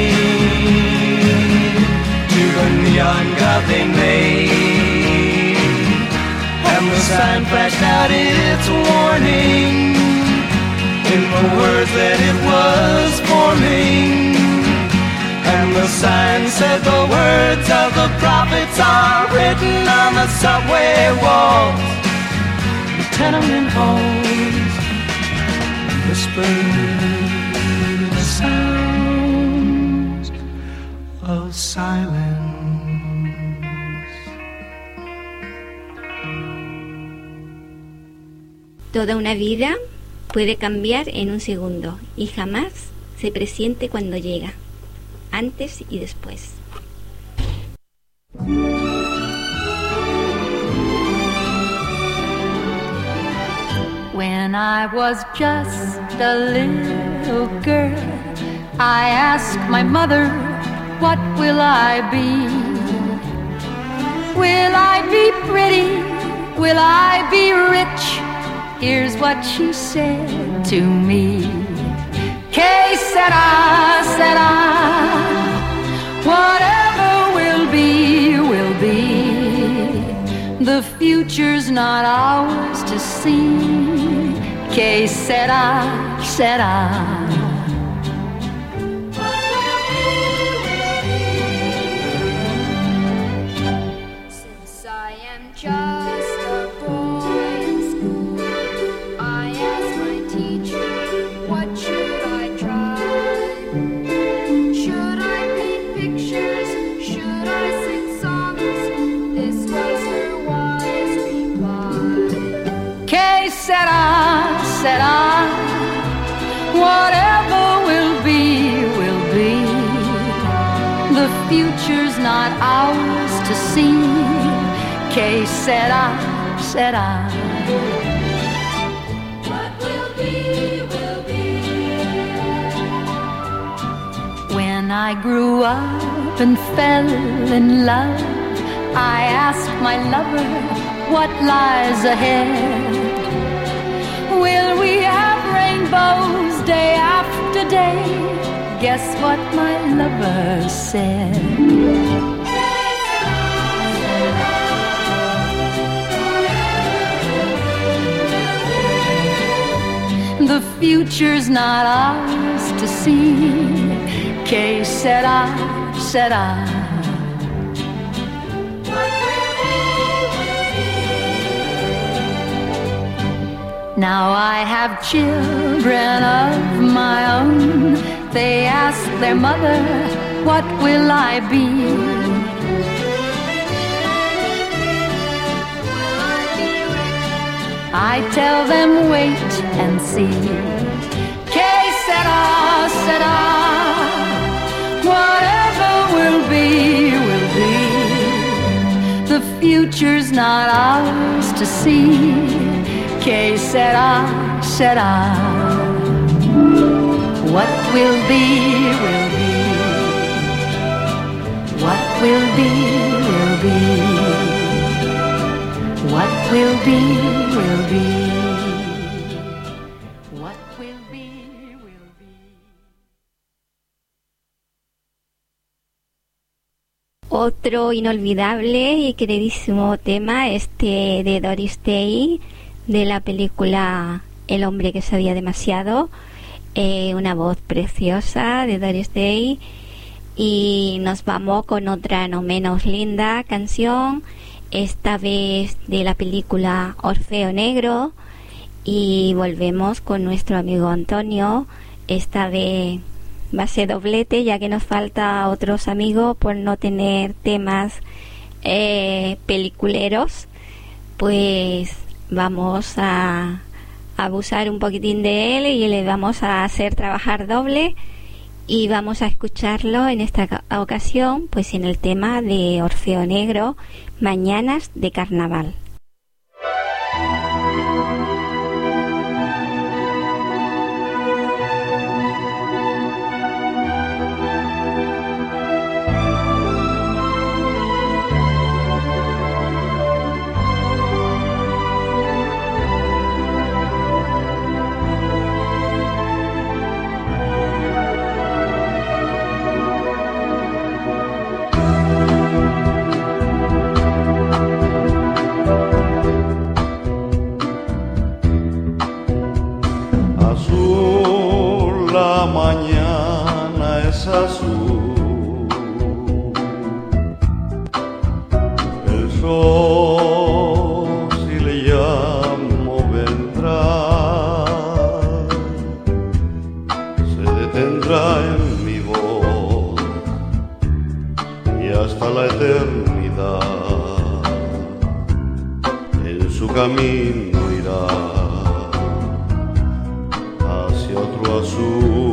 prayed to the neon god they made. And the sign flashed out its warning in the words that it was forming. And the sign said the words of the prophets are written on the subway walls, the tenement halls, whispered sounds of silence. Toda una vida puede cambiar en un segundo y jamás se presiente cuando llega, antes y después. When I was just a little girl, I asked my mother, what will I be? Will I be pretty? Will I be rich? Here's what she said to me. Que sera, sera, whatever will be, will be. The future's not ours to see. Que sera, sera. Since I am just a boy in school, I asked my teacher, what should I try? Should I paint pictures? Should I sing songs? This was her wise reply. Que sera, sera, whatever will be, will be. The future's not ours to see. Que sera, sera. What will be, will be. When I grew up and fell in love, I asked my lover, what lies ahead? Will we have rainbows day after day? Guess what my lover said. The future's not ours to see. Que sera, sera. Now I have children of my own. They ask their mother, what will I be? I tell them wait and see. Que sera, sera, whatever will be, will be. The future's not ours to see. Que sera, sera. What will be, will be. What will be, will be. What will be, will be. What will be, will be. Otro inolvidable y queridísimo tema, de Doris Day, de la película El hombre que sabía demasiado. Una voz preciosa de Doris Day. Y nos vamos con otra no menos linda canción, esta vez de la película Orfeo Negro, y volvemos con nuestro amigo Antonio. Esta vez va a ser doblete, ya que nos falta otros amigos por no tener temas peliculeros. Pues vamos a abusar un poquitín de él y le vamos a hacer trabajar doble. y vamos a escucharlo en esta ocasión pues en el tema de Orfeo Negro, Mañanas de Carnaval. Azul, el sol si le llamo vendrá, se detendrá en mi voz y hasta la eternidad en su camino irá hacia otro azul.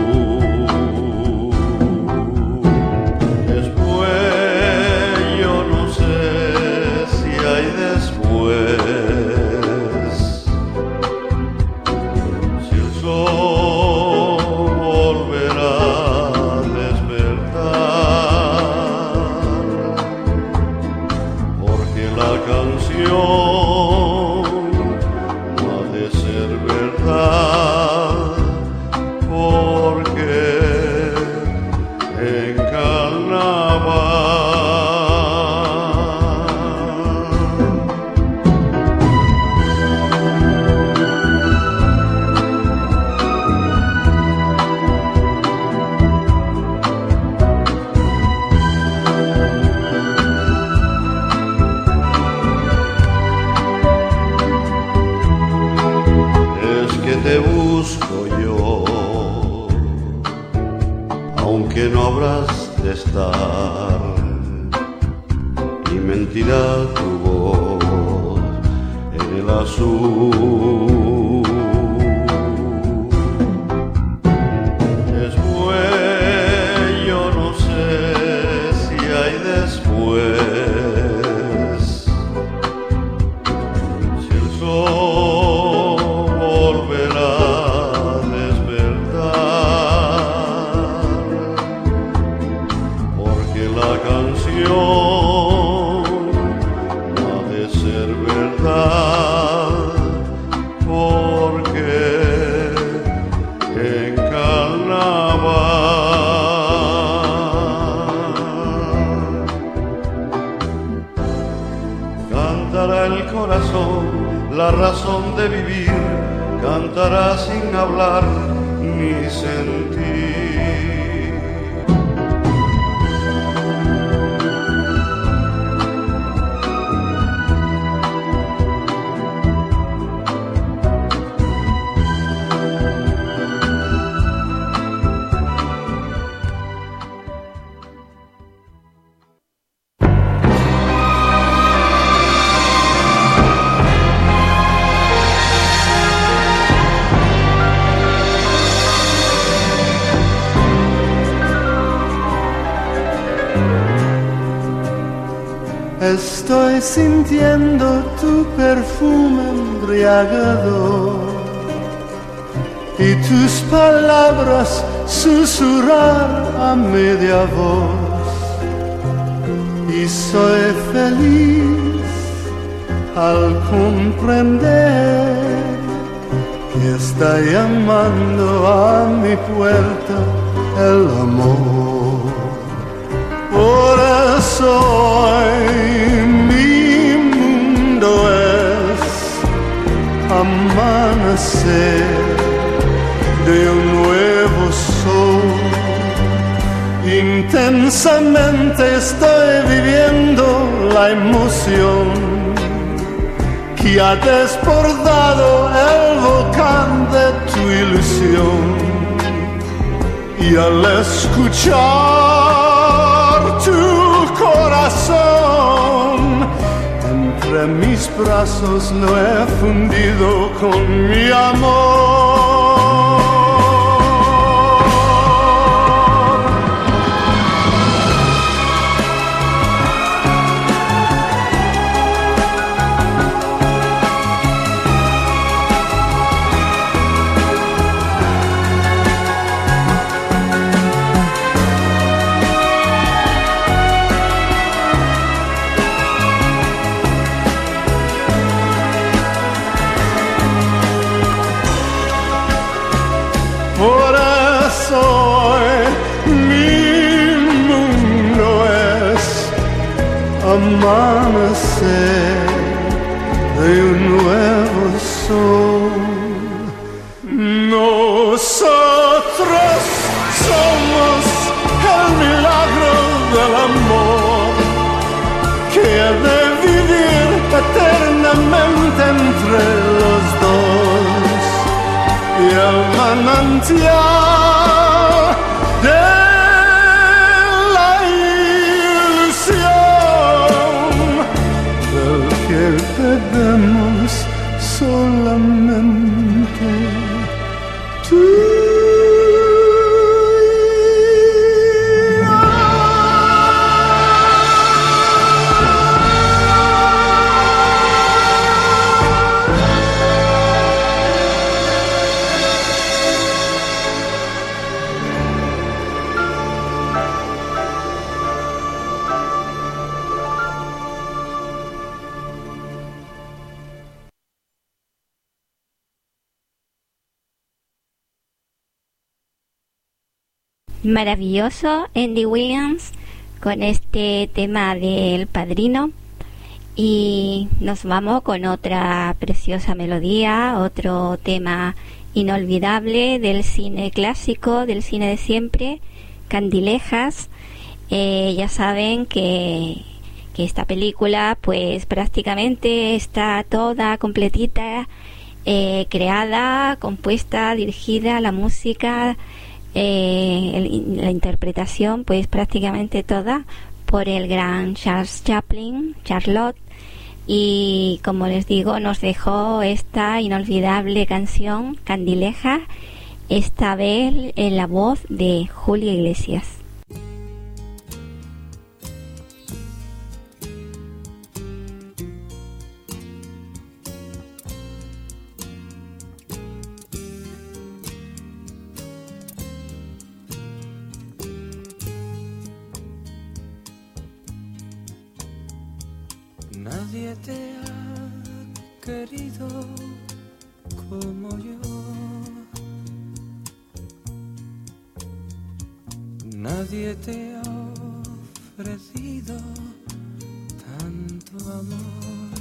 Y mentirá tu voz en el azul. Después yo no sé si hay después, si el sol volverá a despertar, porque la canción la razón de vivir, cantará sin hablar ni sentir. Estoy sintiendo tu perfume embriagador y tus palabras susurrar a media voz, y soy feliz al comprender que está llamando a mi puerta el amor. Por eso hoy mi mundo es amanecer de un nuevo sol. Intensamente estoy viviendo la emoción que ha desbordado el volcán de tu ilusión, y al escuchar tu corazón entre mis brazos lo he fundido con mi amor. soy, mi mundo es amanecer de un nuevo sol. Nosotros somos el milagro del amor que ha de vivir eternamente entre los dos, y el manantial de la ilusión del que bebemos solamente tú. Maravilloso Andy Williams con este tema del Padrino, y nos vamos con otra preciosa melodía, otro tema inolvidable del cine clásico, del cine de siempre, Candilejas. Ya saben que esta película pues prácticamente está toda completita, creada, compuesta, dirigida, la música, la interpretación pues prácticamente toda por el gran Charles Chaplin, Charlotte, y como les digo nos dejó esta inolvidable canción Candileja, esta vez en la voz de Julio Iglesias. Nadie te ha querido como yo, nadie te ha ofrecido tanto amor,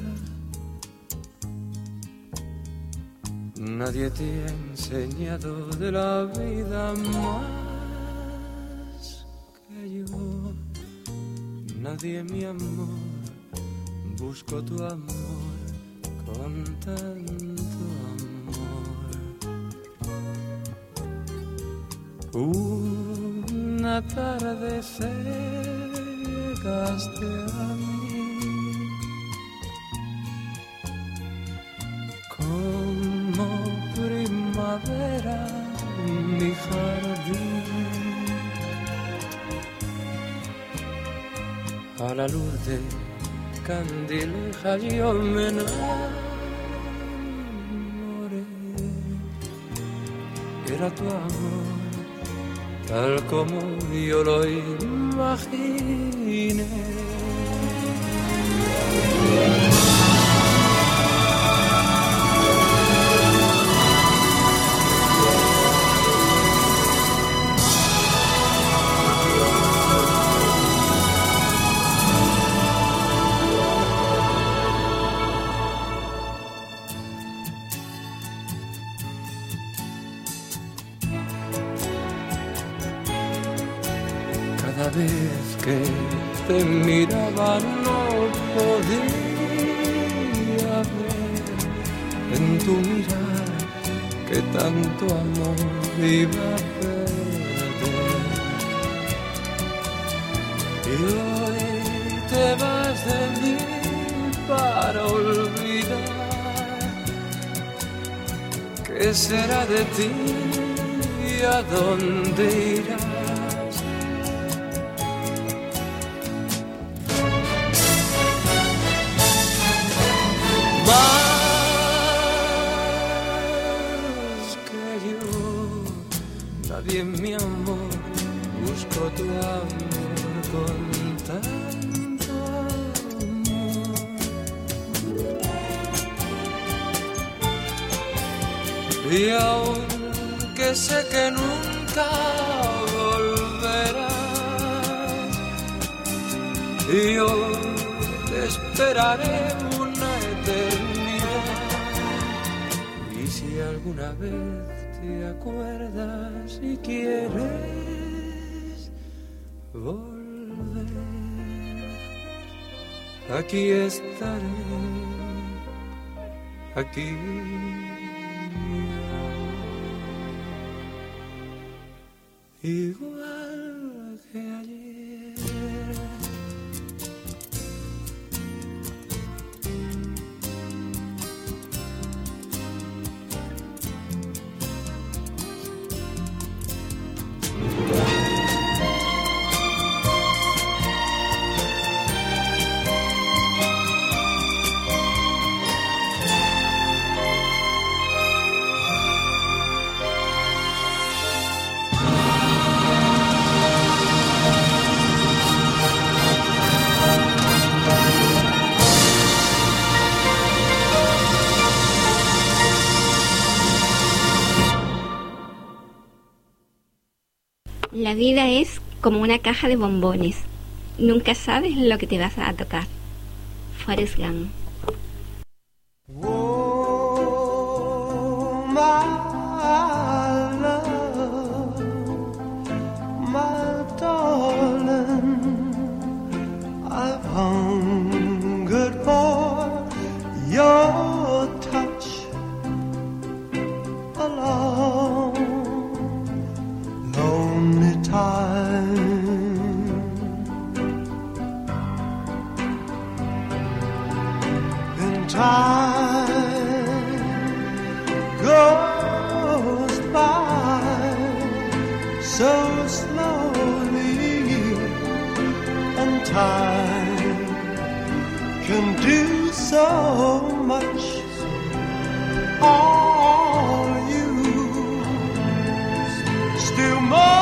nadie te ha enseñado de la vida más que yo, nadie, mi amor, busco tu amor con tanto amor. Una tarde llegaste a mí como primavera en mi jardín, a la luz de Candileja yo me enamoré, era tu amor tal como yo lo imaginé. Cada vez que te miraba no podía ver en tu mirar que tanto amor iba a perder. Y hoy te vas de mí para olvidar. ¿Qué será de ti y a dónde irás? Nadie, mi amor, busco tu amor con tanto amor. Y aunque sé que nunca y yo te esperaré una eternidad. Y si alguna vez te acuerdas y quieres volver, aquí estaré, aquí. Igual que ayer. La vida es como una caja de bombones. Nunca sabes lo que te vas a tocar. Forrest Gump. Oh, my love, my darling, I've hungered for your touch a long, lonely time. In time goes by so slowly, and time can do so much. All you still more.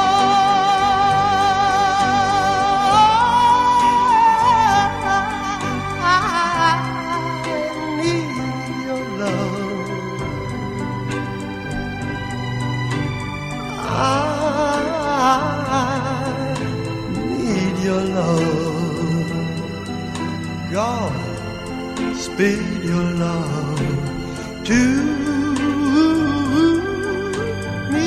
God, speed your love to me.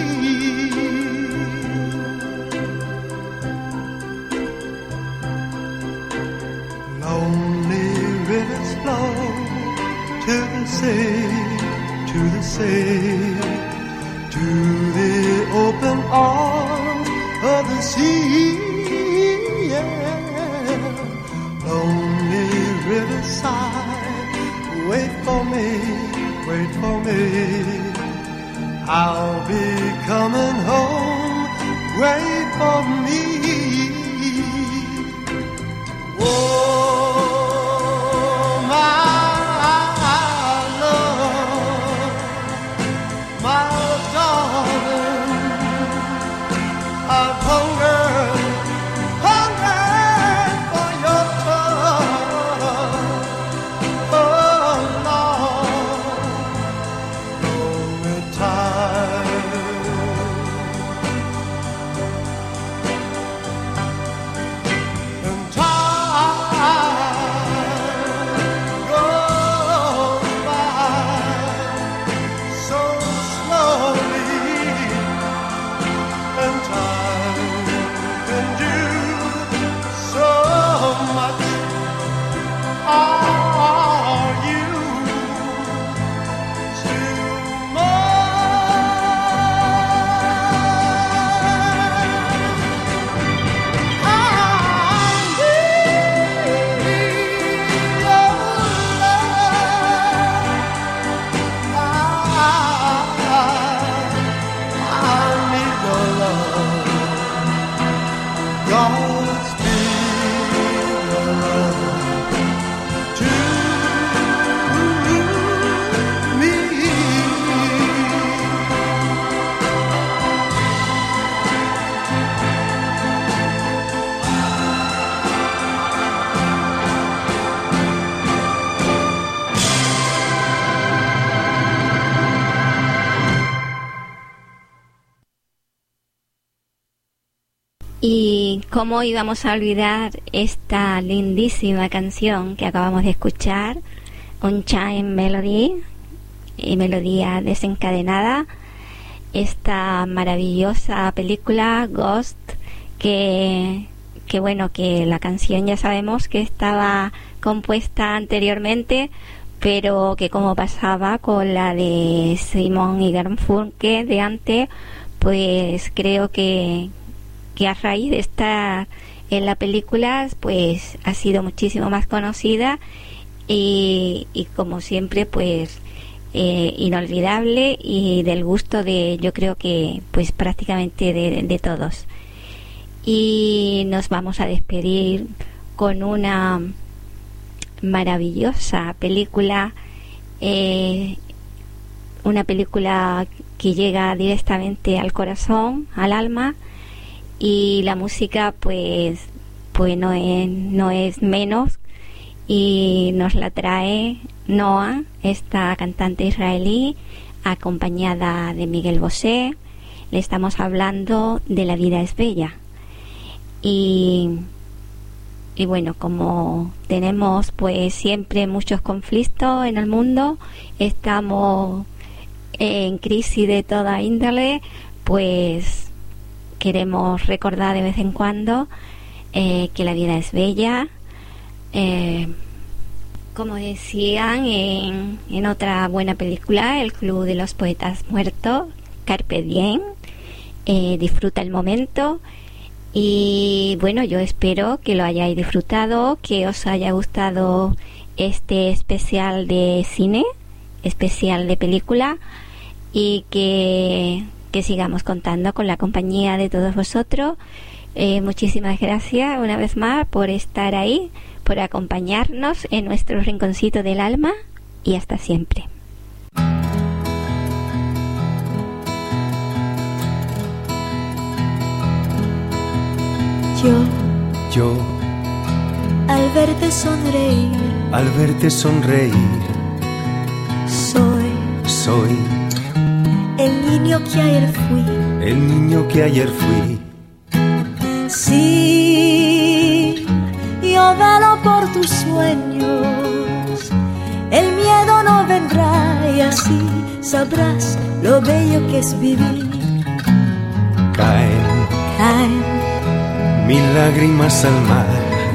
Lonely rivers flow to the sea, to the sea, to the open arms of the sea. Lonely riverside, wait for me, wait for me. I'll be coming home, wait for me. Oh, my love, my darling, I've hungered for your touch. Oh, Lord, lonely time. And time goes by so slowly, and time Y cómo íbamos a olvidar esta lindísima canción que acabamos de escuchar, Unchained Melody, melodía desencadenada, esta maravillosa película Ghost, que bueno, que la canción ya sabemos que estaba compuesta anteriormente, pero que como pasaba con la de Simon y Garfunkel de antes, pues creo que a raíz de estar en la película pues ha sido muchísimo más conocida y como siempre pues inolvidable y del gusto de, yo creo que pues prácticamente de todos. Y nos vamos a despedir con una maravillosa película, una película que llega directamente al corazón, al alma, y la música pues no es menos, y nos la trae Noah, esta cantante israelí, acompañada de Miguel Bosé. Le estamos hablando de La vida es bella. Y bueno, como tenemos pues siempre muchos conflictos en el mundo, estamos en crisis de toda índole, pues queremos recordar de vez en cuando que la vida es bella. Como decían en otra buena película, El Club de los Poetas Muertos, Carpe Diem, disfruta el momento. Y bueno, yo espero que lo hayáis disfrutado, que os haya gustado este especial de cine, especial de película, y que sigamos contando con la compañía de todos vosotros. Muchísimas gracias una vez más por estar ahí, por acompañarnos en nuestro rinconcito del alma, y hasta siempre. Yo, al verte sonreír, soy el niño que ayer fui. Sí, yo velo por tus sueños, el miedo no vendrá y así sabrás lo bello que es vivir. Caen mil lágrimas al mar,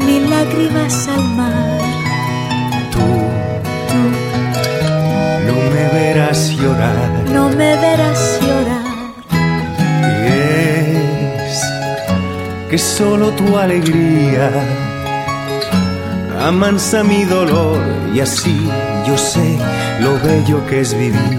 tú no me verás llorar, y es que solo tu alegría amansa mi dolor, y así yo sé lo bello que es vivir.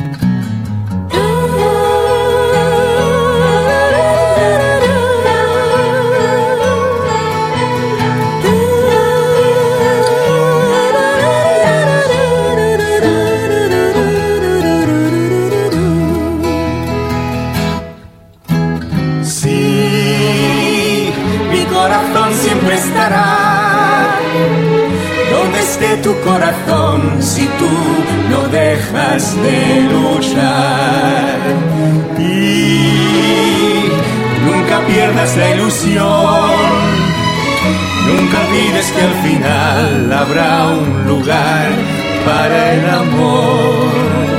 Donde esté tu corazón, si tú no dejas de luchar, y nunca pierdas la ilusión, nunca olvides que al final habrá un lugar para el amor.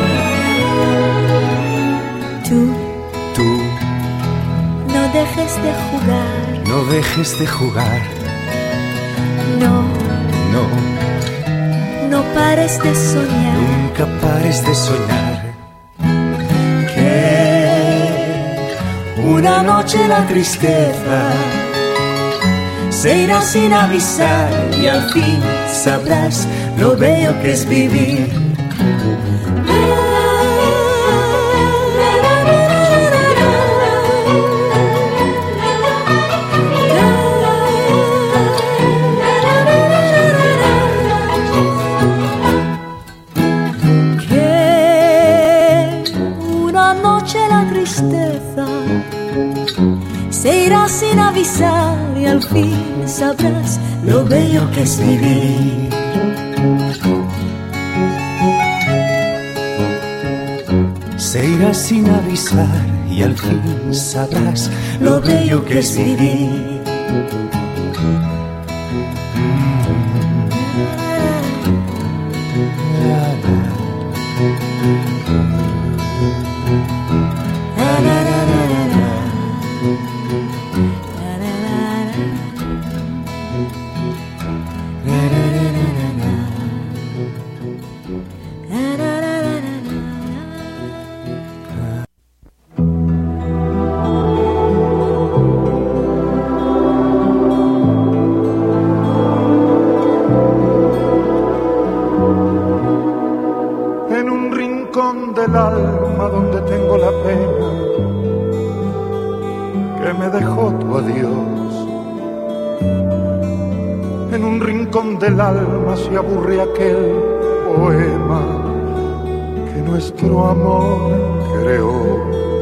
Tú no dejes de jugar, no pares de soñar, nunca pares de soñar. Que una noche la tristeza se irá sin avisar, y al fin sabrás lo bello que es vivir. Se irá sin avisar y al fin sabrás lo bello que es vivir. se irá sin avisar y al fin sabrás lo bello que es vivir. Del alma donde tengo la pena que me dejó tu adiós. En un rincón del alma se aburre aquel poema que nuestro amor creó.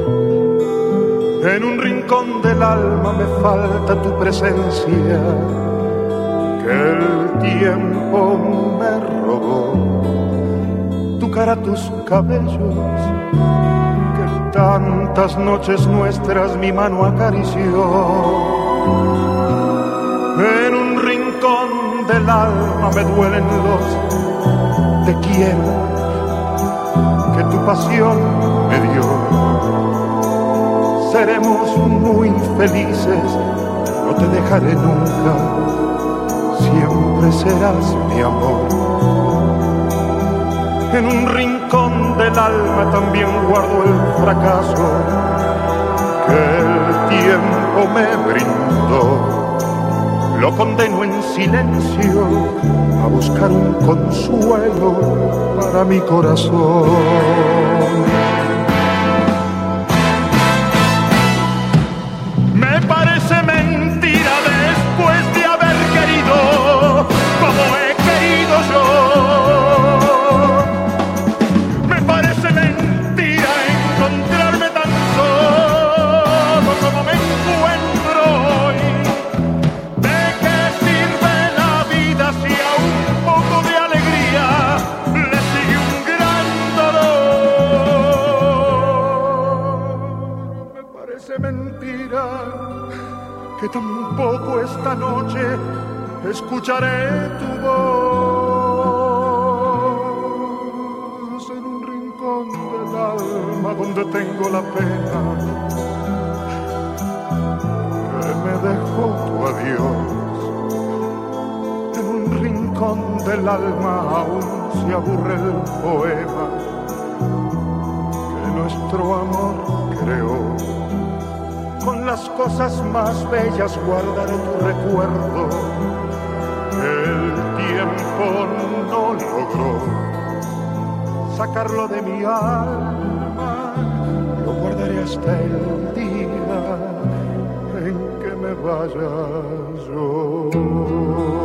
En un rincón del alma me falta tu presencia que el tiempo me robó. Tu cara, tus cabellos, que tantas noches nuestras mi mano acarició. En un rincón del alma me duelen los te quiero que tu pasión me dio. Seremos muy felices, no te dejaré nunca, siempre serás mi amor. En un rincón del alma también guardo el fracaso que el tiempo me brindó. Lo condeno en silencio a buscar un consuelo para mi corazón. Me parece mentira después de haber querido como he querido yo. Encontrarme tan solo como me encuentro hoy. ¿De qué sirve la vida si a un poco de alegría le sigue un gran dolor? Me parece mentira que tampoco esta noche escucharé tu voz en un rincón del alma donde tengo la pena que me dejó tu adiós. En un rincón del alma aún se aburre el poema que nuestro amor creó. Con las cosas más bellas guardaré tu recuerdo. El tiempo no logró sacarlo de mi alma, lo guardaré hasta el día en que me vaya yo.